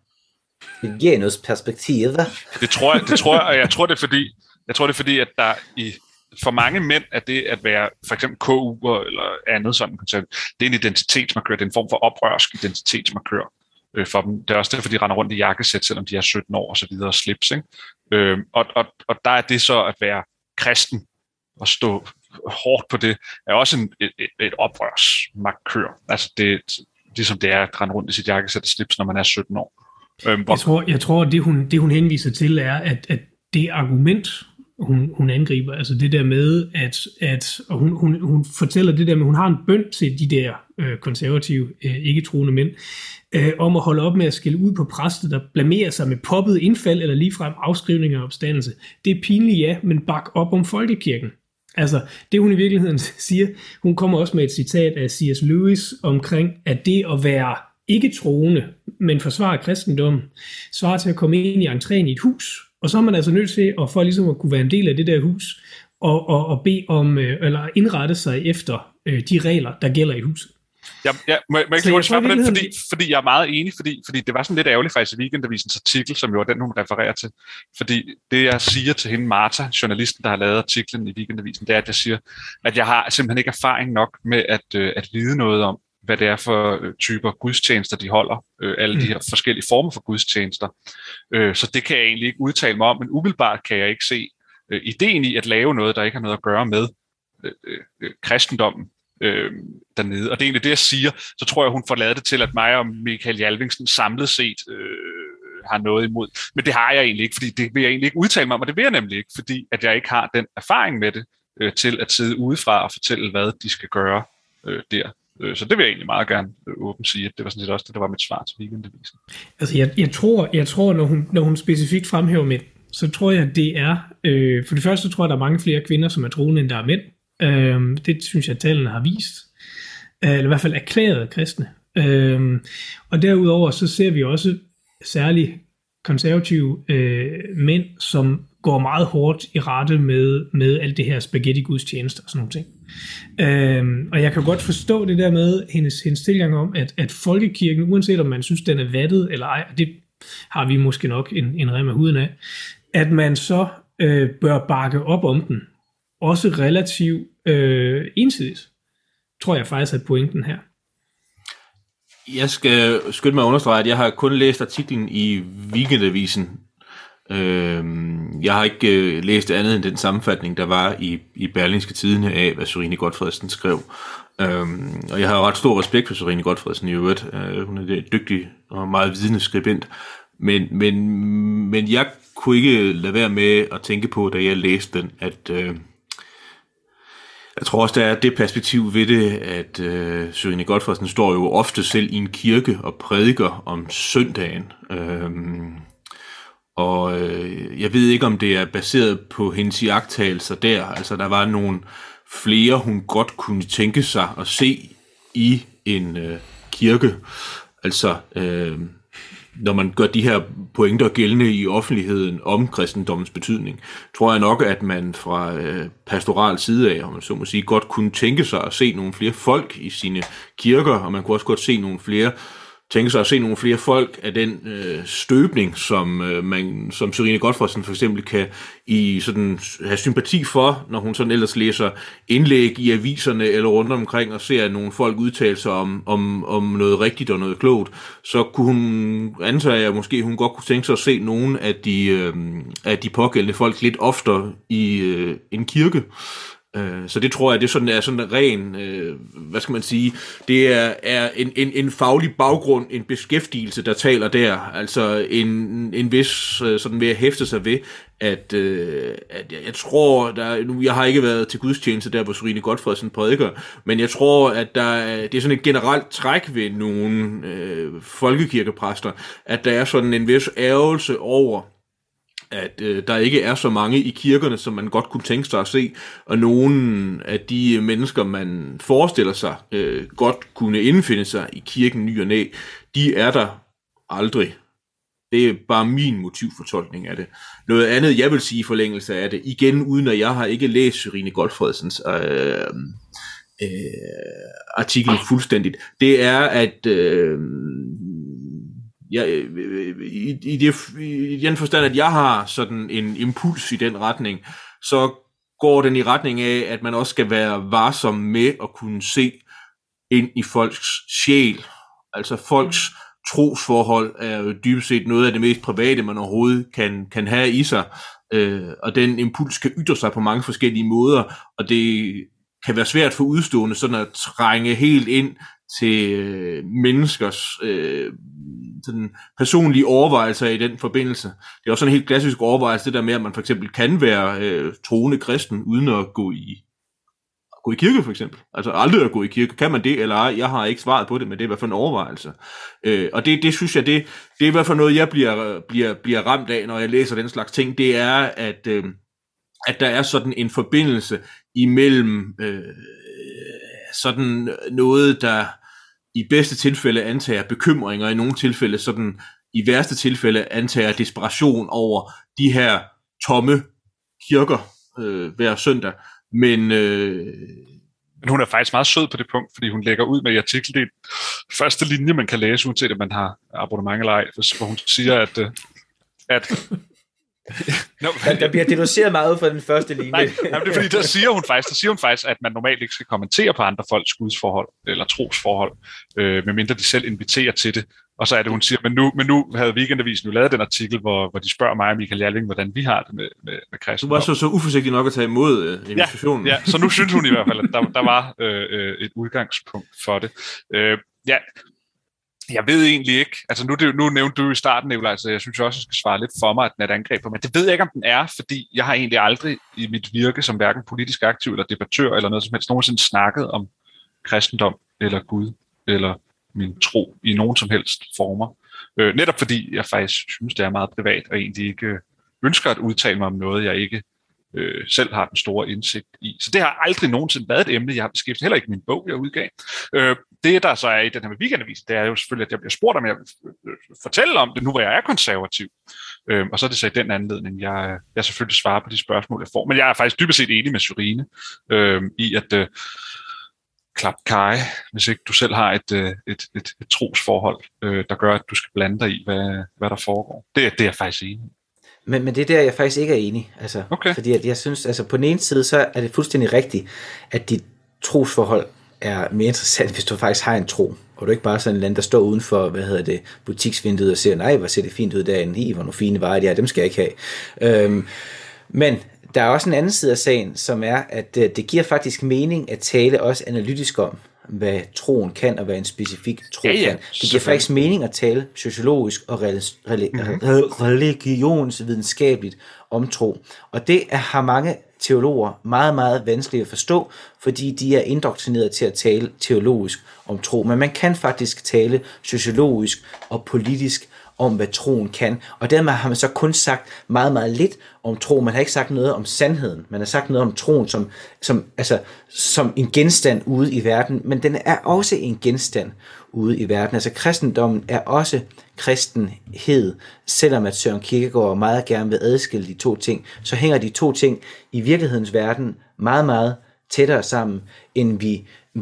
Et genusperspektiv? Det tror jeg, det tror jeg, og jeg tror det er fordi, jeg tror det er fordi, at der i for mange mænd er det at være for eksempel K U'er eller andet sådan, det er en identitetsmarkør, det er en form for oprørsk identitetsmarkør øh, for dem. Det er også derfor, de render rundt i jakkesæt, selvom de er sytten år og så videre, og slips, ikke? Øh, og, og, og der er det så at være kristen og stå hårdt på det, er også en, et, et oprørsmarkør. Altså det, ligesom det er at rende rundt i sit jakkesæt og slips, når man er sytten år. Øh, hvor... Jeg tror, jeg tror det, hun, det hun henviser til, er, at, at det argument, Hun, hun angriber, altså det der med, at, at og hun, hun, hun fortæller det der med, hun har en bøn til de der øh, konservative, øh, ikke-troende mænd, øh, om at holde op med at skælde ud på præster, der blamerer sig med poppet indfald eller ligefrem afskrivning af opstandelse. Det er pinligt, ja, men bak op om folkekirken. Altså, det hun i virkeligheden siger, hun kommer også med et citat af C S Lewis omkring, at det at være ikke-troende, men forsvare kristendommen, svarer til at komme ind i entréen i et hus. Og så er man altså nødt til, at for ligesom at kunne være en del af det der hus, og, og, og bede om, eller indrette sig efter øh, de regler, der gælder i huset. Ja, ja, må, må jeg ikke jeg svare på den, fordi, det... fordi jeg er meget enig, fordi, fordi det var sådan lidt ærgerligt faktisk i Weekendavisens artikel, som jo er den, hun refererer til. Fordi det, jeg siger til hende, Martha, journalisten, der har lavet artiklen i Weekendavisen, det er, at jeg siger, at jeg har simpelthen ikke erfaring nok med at, øh, at vide noget om, hvad det er for øh, typer gudstjenester, de holder. Øh, alle mm. de her forskellige former for gudstjenester. Øh, så det kan jeg egentlig ikke udtale mig om, men umiddelbart kan jeg ikke se øh, ideen i at lave noget, der ikke har noget at gøre med øh, øh, kristendommen øh, dernede. Og det er egentlig det, jeg siger. Så tror jeg, hun får lavet det til, at mig og Michael Jalvingsen samlet set øh, har noget imod. Men det har jeg egentlig ikke, fordi det vil jeg egentlig ikke udtale mig om, og det vil jeg nemlig ikke, fordi at jeg ikke har den erfaring med det øh, til at sidde udefra og fortælle, hvad de skal gøre øh, der. Så det vil jeg egentlig meget gerne åbent sige, at det var sådan set også det, der var mit svar til Weekendavisen. Altså jeg, jeg tror, jeg tror når, hun, når hun specifikt fremhæver mænd, så tror jeg, det er, øh, for det første så tror jeg, der er mange flere kvinder, som er troende, end der er mænd. Øh, det synes jeg, at tallene har vist. Øh, eller i hvert fald erklærede kristne. Øh, og derudover så ser vi også særligt konservative øh, mænd, som går meget hårdt i rette med, med alt det her spaghetti-gudstjenester og sådan nogle ting. Øhm, og jeg kan godt forstå det der med hendes, hendes tilgang om, at, at folkekirken, uanset om man synes, den er vattet eller ej, det har vi måske nok en, en rem af huden af, at man så øh, bør bakke op om den, også relativt øh, ensidigt, tror jeg faktisk er pointen her. Jeg skal skynde mig at understrege, at jeg har kun læst artiklen i Weekendavisen. Jeg har ikke læst andet end den sammenfatning, der var i, i Berlingske Tidende af, hvad Sørine Gotfredsen skrev. Og jeg har ret stor respekt for Sørine Gotfredsen i øvrigt. Hun er en dygtig og meget vidende skribent. Men, men, men jeg kunne ikke lade være med at tænke på, da jeg læste den, at øh, jeg tror også, der er det perspektiv ved det, at øh, Sørine Gotfredsen står jo ofte selv i en kirke og prædiker om søndagen. Øh, Og øh, jeg ved ikke, om det er baseret på hendes iagttagelser der. Altså, der var nogle flere, hun godt kunne tænke sig at se i en øh, kirke. Altså, øh, når man gør de her pointer gældende i offentligheden om kristendommens betydning, tror jeg nok, at man fra øh, pastoral side af, om man så må sige, godt kunne tænke sig at se nogle flere folk i sine kirker, og man kunne også godt se nogle flere tænke sig at se nogle flere folk af den øh, støbning, som øh, man, som Sørine Gotfredsen for eksempel kan i sådan have sympati for, når hun sådan ellers læser indlæg i aviserne eller rundt omkring og ser nogle folk udtale sig om, om, om noget rigtigt og noget klogt, så kunne hun, antager jeg måske, hun godt kunne tænke sig at se nogle af de, øh, af de pågældende folk lidt oftere i øh, en kirke. Så det tror jeg, det er sådan, er sådan en ren, øh, hvad skal man sige, det er, er en, en, en faglig baggrund, en beskæftigelse, der taler der, altså en, en vis sådan ved at hæfte sig ved, at, øh, at jeg, jeg tror, der, nu, jeg har ikke været til gudstjeneste der, hvor Sørine Gotfredsen prædiker, men jeg tror, at der, det er sådan et generelt træk ved nogle øh, folkekirkepræster, at der er sådan en vis ærgelse over, at øh, der ikke er så mange i kirkerne, som man godt kunne tænke sig at se, og nogle af de mennesker, man forestiller sig øh, godt kunne indfinde sig i kirken ny og næ, de er der aldrig. Det er bare min motivfortolkning af det. Noget andet, jeg vil sige i forlængelse af det, igen uden at jeg har ikke læst Sørine Gotfredsens øh, øh, artikel fuldstændigt, det er, at øh, Ja, i, i, det, i den forstand, at jeg har sådan en impuls i den retning, så går den i retning af, at man også skal være varsom med at kunne se ind i folks sjæl. Altså folks trosforhold er jo dybest set noget af det mest private, man overhovedet kan, kan have i sig. Øh, og den impuls kan ytre sig på mange forskellige måder, og det kan være svært for udstående sådan at trænge helt ind til øh, menneskers øh, sådan personlige overvejelser i den forbindelse. Det er også sådan en helt klassisk overvejelse, det der med, at man for eksempel kan være øh, troende kristen, uden at gå i, gå i kirke for eksempel. Altså aldrig at gå i kirke. Kan man det, eller ej? Jeg har ikke svaret på det, men det er i hvert fald en overvejelse. Øh, og det, det synes jeg, det, det er i hvert fald noget, jeg bliver, bliver, bliver ramt af, når jeg læser den slags ting. Det er, at, øh, at der er sådan en forbindelse imellem øh, sådan noget, der i bedste tilfælde antager bekymring, og i nogle tilfælde sådan, i værste tilfælde antager desperation over de her tomme kirker øh, hver søndag. Men, øh... Men hun er faktisk meget sød på det punkt, fordi hun lægger ud med i artiklen, det første linje, man kan læse, uanset at man har abonnement eller ej, hvor hun siger, at, at No, der, der bliver deduceret meget ud fra den første linje. Nej, nej, det er fordi, der siger hun faktisk, der siger hun faktisk, at man normalt ikke skal kommentere på andre folks gudsforhold eller trosforhold, øh, medmindre de selv inviterer til det. Og så er det, hun siger, men nu, men nu havde Weekendavisen jo lavet den artikel, hvor, hvor de spørger mig og Michael Jalving, hvordan vi har det med, med, med kristendom. Du var så, så uforsigtig nok at tage imod øh, invitationen. Ja, ja, så nu synes hun i hvert fald, at der, der var øh, et udgangspunkt for det. Øh, ja, jeg ved egentlig ikke, altså nu, det, nu nævnte du i starten, Nicolaj, så jeg synes også, jeg skal svare lidt for mig, at den er et angreb på mig. Det ved jeg ikke, om den er, fordi jeg har egentlig aldrig i mit virke som hverken politisk aktiv eller debattør eller noget som helst nogensinde snakket om kristendom eller Gud eller min tro i nogen som helst former. Øh, netop fordi jeg faktisk synes, det er meget privat og egentlig ikke ønsker at udtale mig om noget, jeg ikke øh, selv har den store indsigt i. Så det har aldrig nogensinde været et emne, jeg har beskæftiget, heller ikke min bog, jeg udgav. Øh, det, der så er i den her med Weekendavisen, det er jo selvfølgelig, at jeg bliver spurgt, om jeg vil fortælle om det, nu hvor jeg er konservativ. Øh, og så er det så i den anledning, jeg, jeg selvfølgelig svarer på de spørgsmål, jeg får. Men jeg er faktisk dybest set enig med Sørine øh, i, at øh, klap kaj, hvis ikke du selv har et, et, et, et, et trosforhold, øh, der gør, at du skal blande dig i, hvad, hvad der foregår. Det, det er jeg faktisk enig i. Men, men det er der, jeg faktisk ikke er enig. Altså, okay. Fordi at jeg synes, altså på den ene side, så er det fuldstændig rigtigt, at dit trosforhold er mere interessant, hvis du faktisk har en tro. Og du ikke bare sådan en land, der står uden for, hvad hedder det, butiksvinduet og siger, nej, hvor ser det fint ud derinde, i, hvor nogle fine varer de er, dem skal jeg ikke have. Øhm, men der er også en anden side af sagen, som er, at det, det giver faktisk mening at tale også analytisk om, hvad troen kan, og hvad en specifik tro ja, ja, kan. Det giver faktisk mening at tale sociologisk og religionsvidenskabeligt om tro. Og det har mange teologer meget, meget vanskeligt at forstå, fordi de er indoktrineret til at tale teologisk om tro. Men man kan faktisk tale sociologisk og politisk om, hvad troen kan. Og dermed har man så kun sagt meget, meget lidt om tro. Man har ikke sagt noget om sandheden. Man har sagt noget om troen som, som, altså, som en genstand ude i verden. Men den er også en genstand ude i verden. Altså kristendommen er også kristenhed. Selvom at Søren Kierkegaard meget gerne vil adskille de to ting, så hænger de to ting i virkelighedens verden meget, meget tættere sammen, end vi vil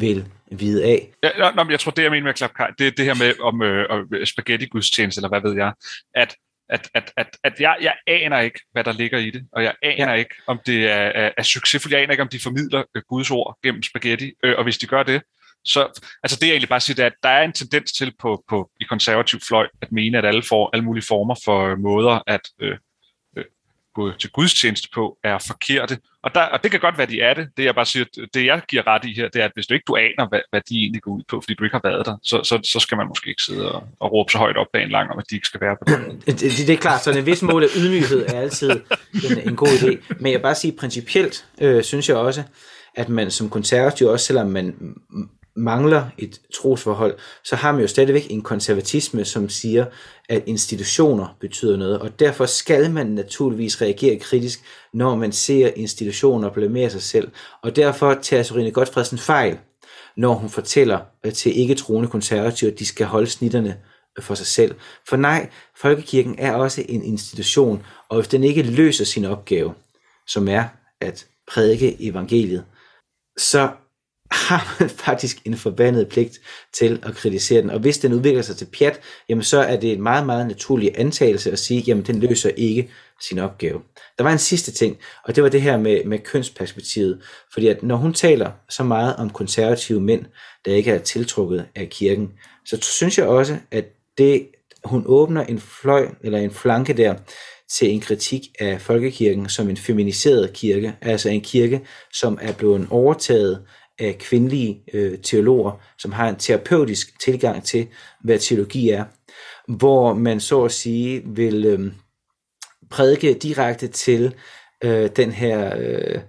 vide af. Ja, nå, men jeg tror, det jeg mener med klapkaj, det er det her med om øh, spaghetti-gudstjeneste, eller hvad ved jeg, at At, at, at, at jeg, jeg aner ikke, hvad der ligger i det, og jeg aner ja. ikke, om det er, er, er succesfuldt. Jeg aner ikke, om de formidler øh, Guds ord gennem spaghetti, øh, og hvis de gør det, så altså det jeg egentlig bare siger, det er, at der er en tendens til på, på i konservativ fløj at mene, at alle, for, alle mulige former for måder at øh, øh, gå til gudstjeneste på er forkerte. Og, der, og det kan godt være, de er det. Det jeg bare siger, det jeg giver ret i her, det er, at hvis du ikke du aner, hvad, hvad de egentlig går ud på, fordi du ikke har været der, så, så, så skal man måske ikke sidde og, og råbe så højt op bag en lang om, at de ikke skal være på det. Det, det, det er klart, så en vis mål af ydmyghed er altid en, en god idé. Men jeg vil bare sige, principielt øh, synes jeg også, at man som konservativ, også selvom man mangler et trosforhold, så har man jo stadigvæk en konservatisme, som siger, at institutioner betyder noget, og derfor skal man naturligvis reagere kritisk, når man ser institutioner blamere sig selv, og derfor tager Sørine Gotfredsen fejl, når hun fortæller til ikke-troende konservative, at de skal holde snitterne for sig selv. For nej, folkekirken er også en institution, og hvis den ikke løser sin opgave, som er at prædike evangeliet, så har man faktisk en forbandet pligt til at kritisere den. Og hvis den udvikler sig til pjat, jamen så er det en meget, meget naturlig antagelse at sige, jamen den løser ikke sin opgave. Der var en sidste ting, og det var det her med, med kønsperspektivet. Fordi at når hun taler så meget om konservative mænd, der ikke er tiltrukket af kirken, så synes jeg også, at det, hun åbner en fløj, eller en flanke der, til en kritik af folkekirken som en feminiseret kirke, altså en kirke, som er blevet overtaget af kvindelige øh, teologer, som har en terapeutisk tilgang til, hvad teologi er, hvor man så at sige vil øh, prædike direkte til øh, den her øh,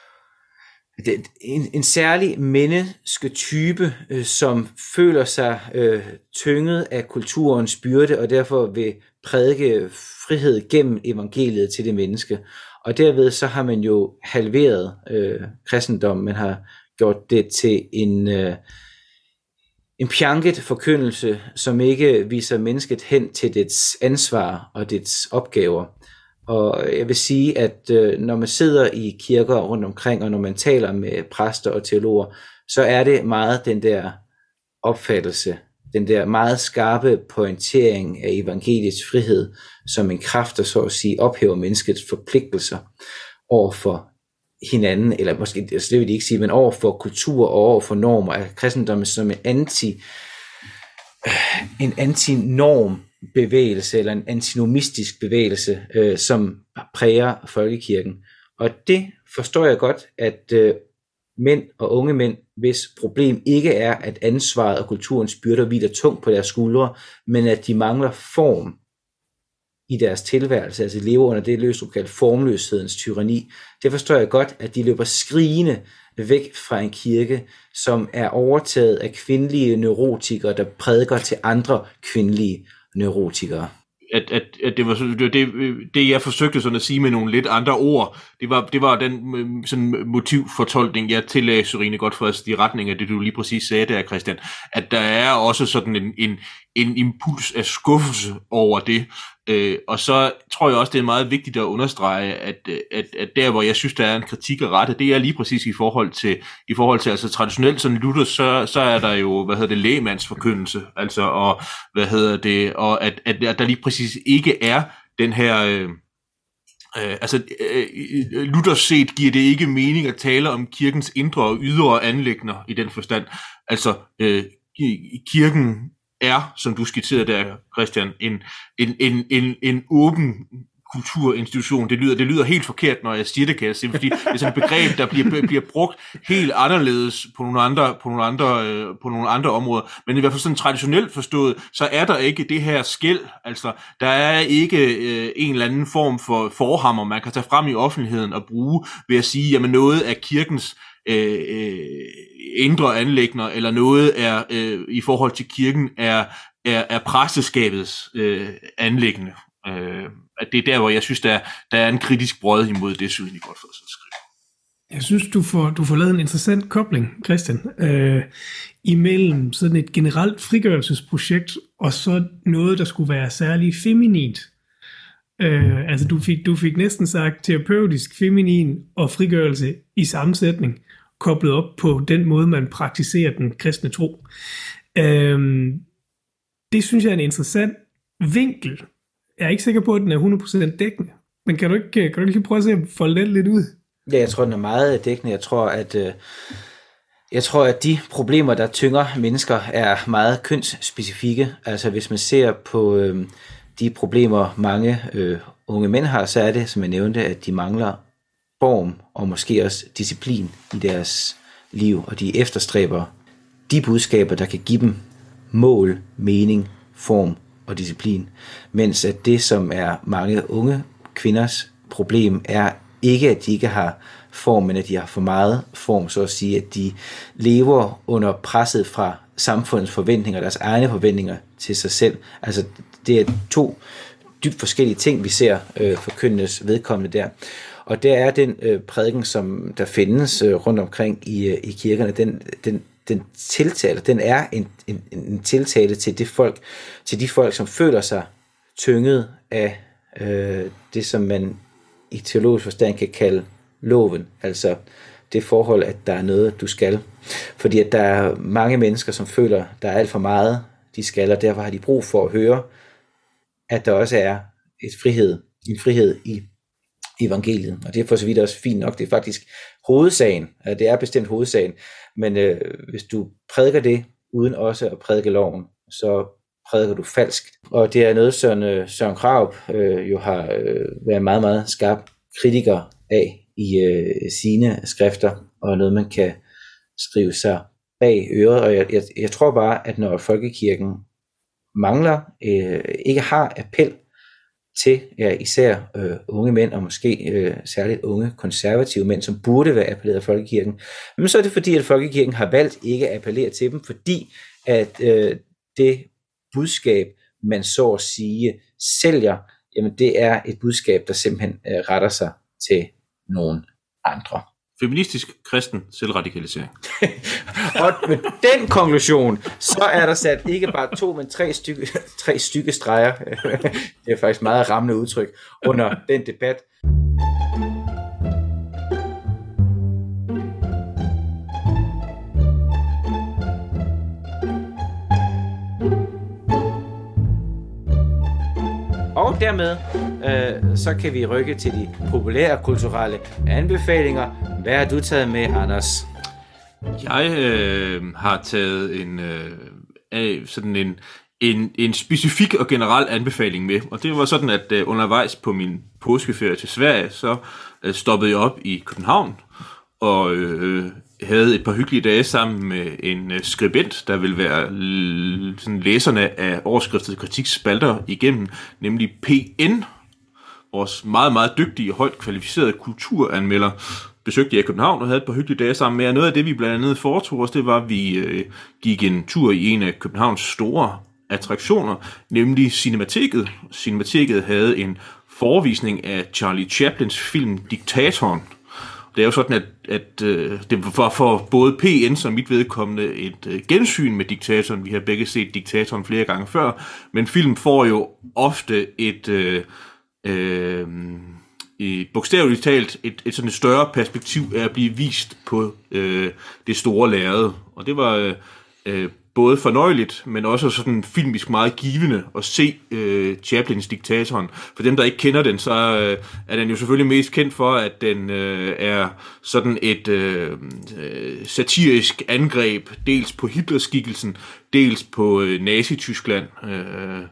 det, en, en særlig mennesketype, øh, som føler sig øh, tynget af kulturens byrde, og derfor vil prædike frihed gennem evangeliet til det menneske. Og derved så har man jo halveret øh, kristendommen, man har gjort det til en, øh, en pjanket forkyndelse, som ikke viser mennesket hen til dets ansvar og dets opgaver. Og jeg vil sige, at øh, når man sidder i kirker rundt omkring, og når man taler med præster og teologer, så er det meget den der opfattelse, den der meget skarpe pointering af evangeliets frihed, som en kraft, der så at sige ophæver menneskets forpligtelser over for hinanden, eller måske, altså det vil de ikke sige, men over for kultur og over for normer, af kristendommen som en anti en antinorm bevægelse, eller en antinomistisk bevægelse, øh, som præger folkekirken. Og det forstår jeg godt, at øh, mænd og unge mænd, hvis problem ikke er, at ansvaret og kulturens byrder hviler tungt på deres skuldre, men at de mangler form i deres tilværelse, altså lever under det løst kaldt formløshedens tyranni. Det forstår jeg godt, at de løber skrigende væk fra en kirke, som er overtaget af kvindelige neurotikere, der prædiker til andre kvindelige neurotikere. At, at, at det var det, det, det jeg forsøgte sådan at sige med nogle lidt andre ord, det var, det var den sådan motivfortolkning, jeg tillagde Sørine Gotfredsen i retning af det, du lige præcis sagde der, Christian, at der er også sådan en, en, en impuls af skuffelse over det, øh, og så tror jeg også, det er meget vigtigt at understrege, at, at, at der, hvor jeg synes, der er en kritik at rette, det er lige præcis i forhold til, i forhold til altså traditionelt sådan Luther, så, så er der jo, hvad hedder det, lægmandsforkyndelse, altså, og hvad hedder det, og at, at, at der lige præcis ikke er den her, øh, øh, altså øh, Luther set giver det ikke mening at tale om kirkens indre og ydre anliggender i den forstand, altså øh, kirken er, som du skitserede der, Christian, en, en, en, en, en åben kulturinstitution. Det lyder, det lyder helt forkert, når jeg siger det, kan jeg sige, fordi det er sådan et begreb, der bliver, bliver brugt helt anderledes på nogle andre, på nogle andre, øh, på nogle andre områder. Men i hvert fald sådan traditionelt forstået, så er der ikke det her skel. Altså, der er ikke øh, en eller anden form for forhammer, man kan tage frem i offentligheden og bruge ved at sige, jamen noget af kirkens øh, øh, indre anliggender, eller noget er øh, i forhold til kirken, er, er, er præsteskabets øh, anliggende. Øh, at det er der, hvor jeg synes, der, der er en kritisk brød imod det, Sørine Gotfredsen skriver. Jeg synes, du får, du får lavet en interessant kobling, Christian, øh, imellem sådan et generelt frigørelsesprojekt, og så noget, der skulle være særligt feminint. Øh, altså, du fik, du fik næsten sagt terapeutisk, feminin og frigørelse i sammensætning. koblet op på den måde, man praktiserer den kristne tro. Øhm, det synes jeg er en interessant vinkel. Jeg er ikke sikker på, at den er hundrede procent dækkende. Men kan du ikke, kan du ikke lige prøve at se at folde den lidt ud? Ja, jeg tror, den er meget dækkende. Jeg tror, at, øh, jeg tror, at de problemer, der tynger mennesker, er meget kønsspecifikke. Altså hvis man ser på øh, de problemer, mange øh, unge mænd har, så er det, som jeg nævnte, at de mangler form og måske også disciplin i deres liv, og de efterstræber de budskaber, der kan give dem mål, mening, form og disciplin. Mens at det, som er mange unge kvinders problem, er ikke, at de ikke har form, men at de har for meget form, så at sige, at de lever under presset fra samfundets forventninger, deres egne forventninger til sig selv. Altså, det er to dybt forskellige ting, vi ser øh, for kønnenes vedkommende der. Og der er den øh, prædiken, som der findes øh, rundt omkring i, øh, i kirkerne, den, den, den tiltale, den er en, en, en tiltale til det folk, til de folk, som føler sig tynget af øh, det, som man i teologisk forstand kan kalde loven, altså det forhold, at der er noget, du skal. Fordi at der er mange mennesker, som føler, der er alt for meget, de skal, og derfor har de brug for at høre, at der også er et frihed, en frihed i evangeliet. Og det er for så vidt også fint nok. Det er faktisk hovedsagen. Det er bestemt hovedsagen. Men øh, hvis du prædiker det, uden også at prædike loven, så prædiker du falsk. Og det er noget, som øh, Søren Krarup øh, jo har øh, været meget, meget skarp kritiker af i øh, sine skrifter, og noget, man kan skrive sig bag øret. Og jeg, jeg, jeg tror bare, at når folkekirken mangler, øh, ikke har appel til ja, især øh, unge mænd, og måske øh, særligt unge konservative mænd, som burde være appelleret af folkekirken, men så er det fordi, at folkekirken har valgt ikke at appellere til dem, fordi at øh, det budskab, man så at sige sælger, jamen det er et budskab, der simpelthen øh, retter sig til nogen andre. Feministisk kristen selvradikalisering. Og med den konklusion, så er der sat ikke bare to, men tre stykke, tre stykke streger. Det er faktisk meget rammende udtryk under den debat. Og dermed, øh, så kan vi rykke til de populære kulturelle anbefalinger. Hvad har du taget med, Anders? Jeg øh, har taget en, øh, sådan en, en, en specifik og generel anbefaling med. Og det var sådan, at øh, undervejs på min påskeferie til Sverige, så øh, stoppede jeg op i København og øh, havde et par hyggelige dage sammen med en øh, skribent, der vil være l- sådan læserne af overskriftet kritikspalter igennem, nemlig P N, vores meget, meget dygtige og højt kvalificerede kulturanmelder, besøgte jeg i København og havde et par hyggelige dage sammen med. Og noget af det, vi blandt andet foretog os, det var, at vi øh, gik en tur i en af Københavns store attraktioner, nemlig Cinemateket. Cinemateket havde en forevisning af Charlie Chaplins film Diktatoren. Det er jo sådan, at, at øh, det var for både P N som mit vedkommende et øh, gensyn med Diktatoren. Vi har begge set Diktatoren flere gange før, men film får jo ofte et... Øh, øh, i bogstaveligt talt et, et sådan et større perspektiv af at blive vist på øh, det store lærred. Og det var øh, både fornøjeligt, men også sådan filmisk meget givende at se øh, Chaplins Diktatoren. For dem, der ikke kender den, så øh, er den jo selvfølgelig mest kendt for, at den øh, er sådan et øh, satirisk angreb, dels på Hitlerskikkelsen, dels på øh, Nazi-Tyskland. Øh,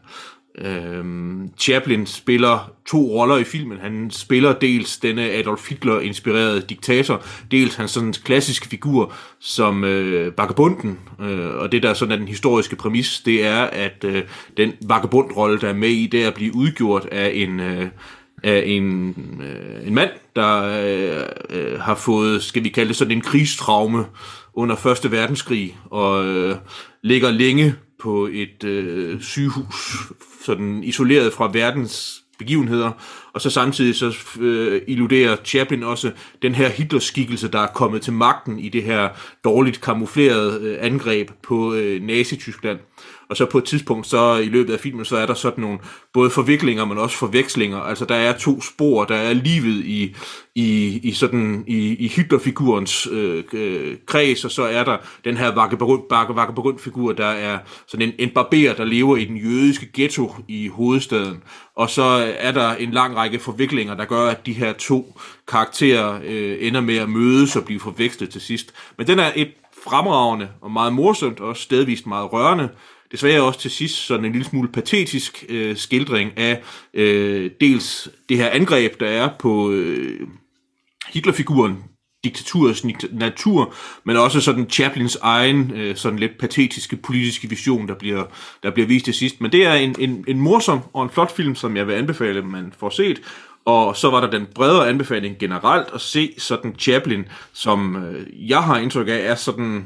Øhm, Chaplin spiller to roller i filmen. Han spiller dels denne Adolf Hitler-inspirerede diktator, dels hans sådan klassiske figur som øh, vagabunden. Øh, og det der sådan er den historiske præmis, det er, at øh, den vagabundrolle, der er med i, det er at blive udgjort af en øh, af en, øh, en mand, der øh, øh, har fået, skal vi kalde det sådan en krigstraume under første verdenskrig, og øh, ligger længe på et øh, sygehus, sådan isoleret fra verdens begivenheder, og så samtidig så øh, illuderer Chaplin også den her Hitler-skikkelse, der er kommet til magten i det her dårligt kamuflerede øh, angreb på øh, Nazi-Tyskland. og så på et tidspunkt, så i løbet af filmen, så er der sådan nogle både forviklinger, men også forvekslinger. Altså der er to spor, der er livet i, i, i sådan i, i Hitler-figurens øh, øh, kreds, og så er der den her Vagabond-figur, der er sådan en, en barber, der lever i den jødiske ghetto i hovedstaden. Og så er der en lang række forviklinger, der gør, at de her to karakterer øh, ender med at mødes og blive forvekslet til sidst. Men den er et fremragende og meget morsomt, og stedvist meget rørende. Desværre også til sidst sådan en lille smule patetisk øh, skildring af øh, dels det her angreb, der er på øh, Hitlerfiguren, diktaturets natur, men også sådan Chaplins egen øh, sådan lidt patetiske politiske vision, der bliver, der bliver vist til sidst. Men det er en, en, en morsom og en flot film, som jeg vil anbefale, man får set. Og så var der den bredere anbefaling generelt at se sådan Chaplin, som øh, jeg har indtryk af, er sådan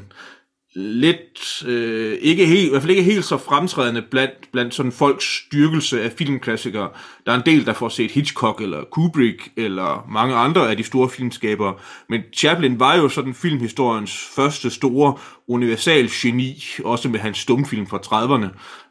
lidt, øh, ikke helt, i hvert fald ikke helt så fremtrædende blandt, blandt sådan folks styrkelse af filmklassikere. Der er en del, der får set Hitchcock eller Kubrick eller mange andre af de store filmskabere. Men Chaplin var jo sådan filmhistoriens første store universal geni, også med hans stumfilm fra trediverne.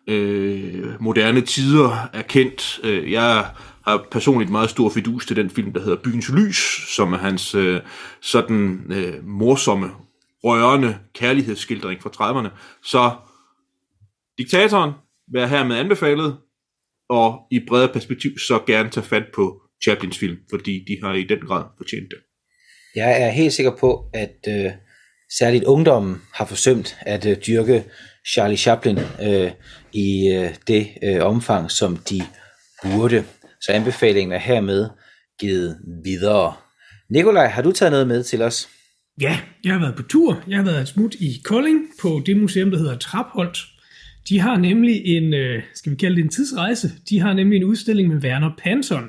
Øh, moderne tider er kendt. Øh, jeg har personligt meget stor fidus til den film, der hedder Byens Lys, som er hans øh, sådan øh, morsomme, rørende kærlighedsskildring fra trediverne. Så Diktatoren vil hermed anbefalet, og i bredere perspektiv så gerne tage fat på Chaplins film, fordi de har i den grad fortjent det. Jeg er helt sikker på, at øh, særligt ungdommen har forsømt at øh, dyrke Charlie Chaplin øh, i øh, det øh, omfang, som de burde. Så anbefalingen er hermed givet videre. Nikolaj, har du taget noget med til os? Ja, jeg har været på tur. Jeg har været et smut i Kolding på det museum, der hedder Trapholt. De har nemlig en, skal vi kalde det en tidsrejse, de har nemlig en udstilling med Werner Panton.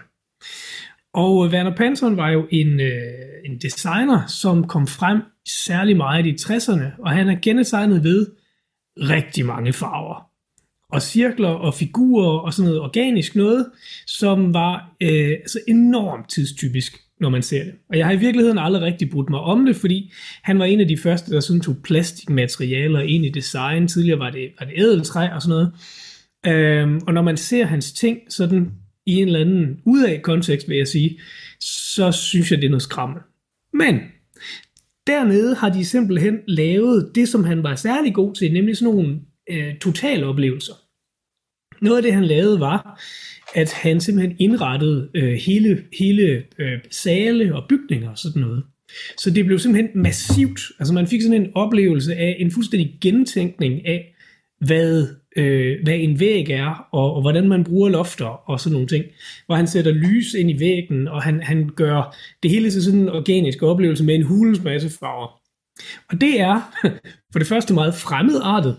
Og Werner Panton var jo en, en designer, som kom frem særlig meget i tresserne, og han er kendetegnet ved rigtig mange farver. Og cirkler og figurer og sådan noget organisk noget, som var øh, altså enormt tidstypisk, når man ser det. Og jeg har i virkeligheden aldrig rigtig brudt mig om det, fordi han var en af de første, der sådan tog plastikmaterialer ind i design. Tidligere var det, var det ædeltræ og sådan noget. Øhm, og når man ser hans ting sådan i en eller anden udad kontekst, vil jeg sige, så synes jeg, det er noget skræmmende. Men dernede har de simpelthen lavet det, som han var særlig god til, nemlig sådan nogle øh, totale oplevelser. Noget af det, han lavede, var, at han simpelthen indrettede øh, hele, hele øh, sale og bygninger og sådan noget. Så det blev simpelthen massivt. Altså man fik sådan en oplevelse af en fuldstændig gentænkning af, hvad, øh, hvad en væg er, og, og hvordan man bruger lofter og sådan nogle ting. Hvor han sætter lys ind i væggen, og han, han gør det hele til sådan en organisk oplevelse med en hulens masse farver. Og det er for det første meget fremmedartet,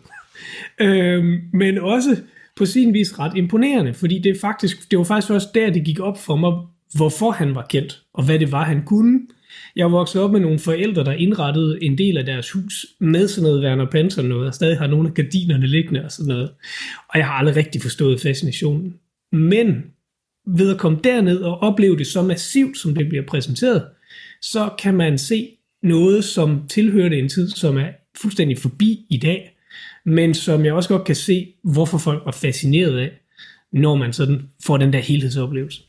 øh, men også på sin vis ret imponerende, fordi det, faktisk, det var faktisk først der, det gik op for mig, hvorfor han var kendt, og hvad det var, han kunne. Jeg voksede op med nogle forældre, der indrettede en del af deres hus med sådan noget Werner Panton noget, og stadig har nogle af gardinerne liggende og sådan noget. Og jeg har aldrig rigtig forstået fascinationen. Men ved at komme derned og opleve det så massivt, som det bliver præsenteret, så kan man se noget, som tilhørte en tid, som er fuldstændig forbi i dag, men som jeg også godt kan se, hvorfor folk var fascineret af, når man sådan får den der helhedsoplevelse.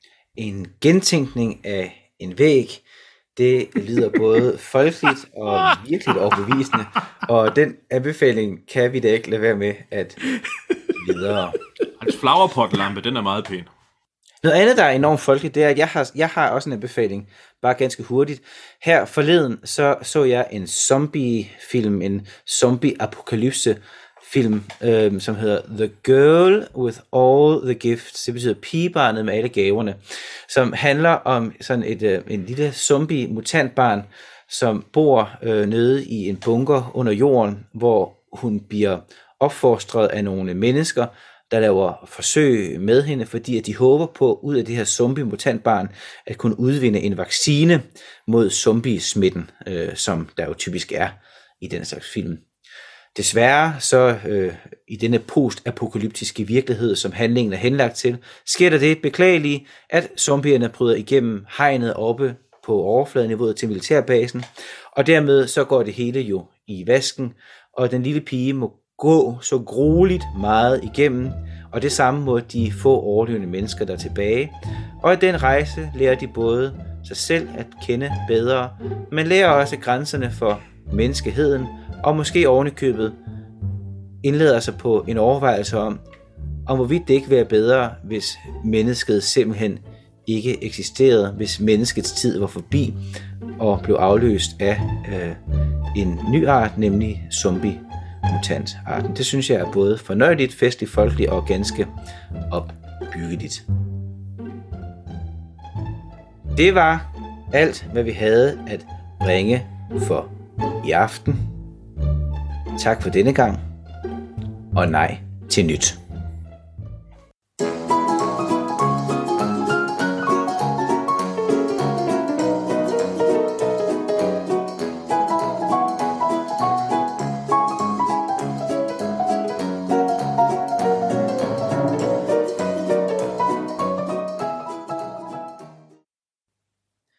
En gentænkning af en væg, det lyder både folkeligt og virkelig overbevisende, og den anbefaling kan vi da ikke lade være med at videre. Hans flowerpot-lampe, den er meget pæn. Noget andet, der er enormt folkeligt, det er, at jeg har, jeg har også en anbefaling, bare ganske hurtigt. Her forleden, så så jeg en zombie-film, en zombie-apokalypse-film, øh, som hedder The Girl with All the Gifts. Det betyder pigebarnet med alle gaverne, som handler om sådan et øh, en lille zombie-mutantbarn, som bor øh, nede i en bunker under jorden, hvor hun bliver opfostret af nogle mennesker, der laver forsøg med hende, fordi at de håber på, ud af det her zombie-mutantbarn, at kunne udvinde en vaccine mod zombie-smitten, øh, som der jo typisk er i den slags film. Desværre så øh, i denne post-apokalyptiske virkelighed, som handlingen er henlagt til, sker der det beklagelige, at zombierne bryder igennem hegnet oppe på overfladeniveauet til militærbasen, og dermed så går det hele jo i vasken, og den lille pige må gå så grueligt meget igennem, og det samme må de få overlevende mennesker, der er tilbage. Og i den rejse lærer de både sig selv at kende bedre, men lærer også grænserne for menneskeheden, og måske ovenikøbet indleder sig på en overvejelse om, om hvorvidt det ikke ville være bedre, hvis mennesket simpelthen ikke eksisterede, hvis menneskets tid var forbi og blev afløst af øh, en ny art, nemlig zombie-mutantarten. Det synes jeg er både fornøjeligt, festligt, folkeligt og ganske opbyggeligt. Det var alt, hvad vi havde at bringe for i aften. Tak for denne gang, og nej til nyt.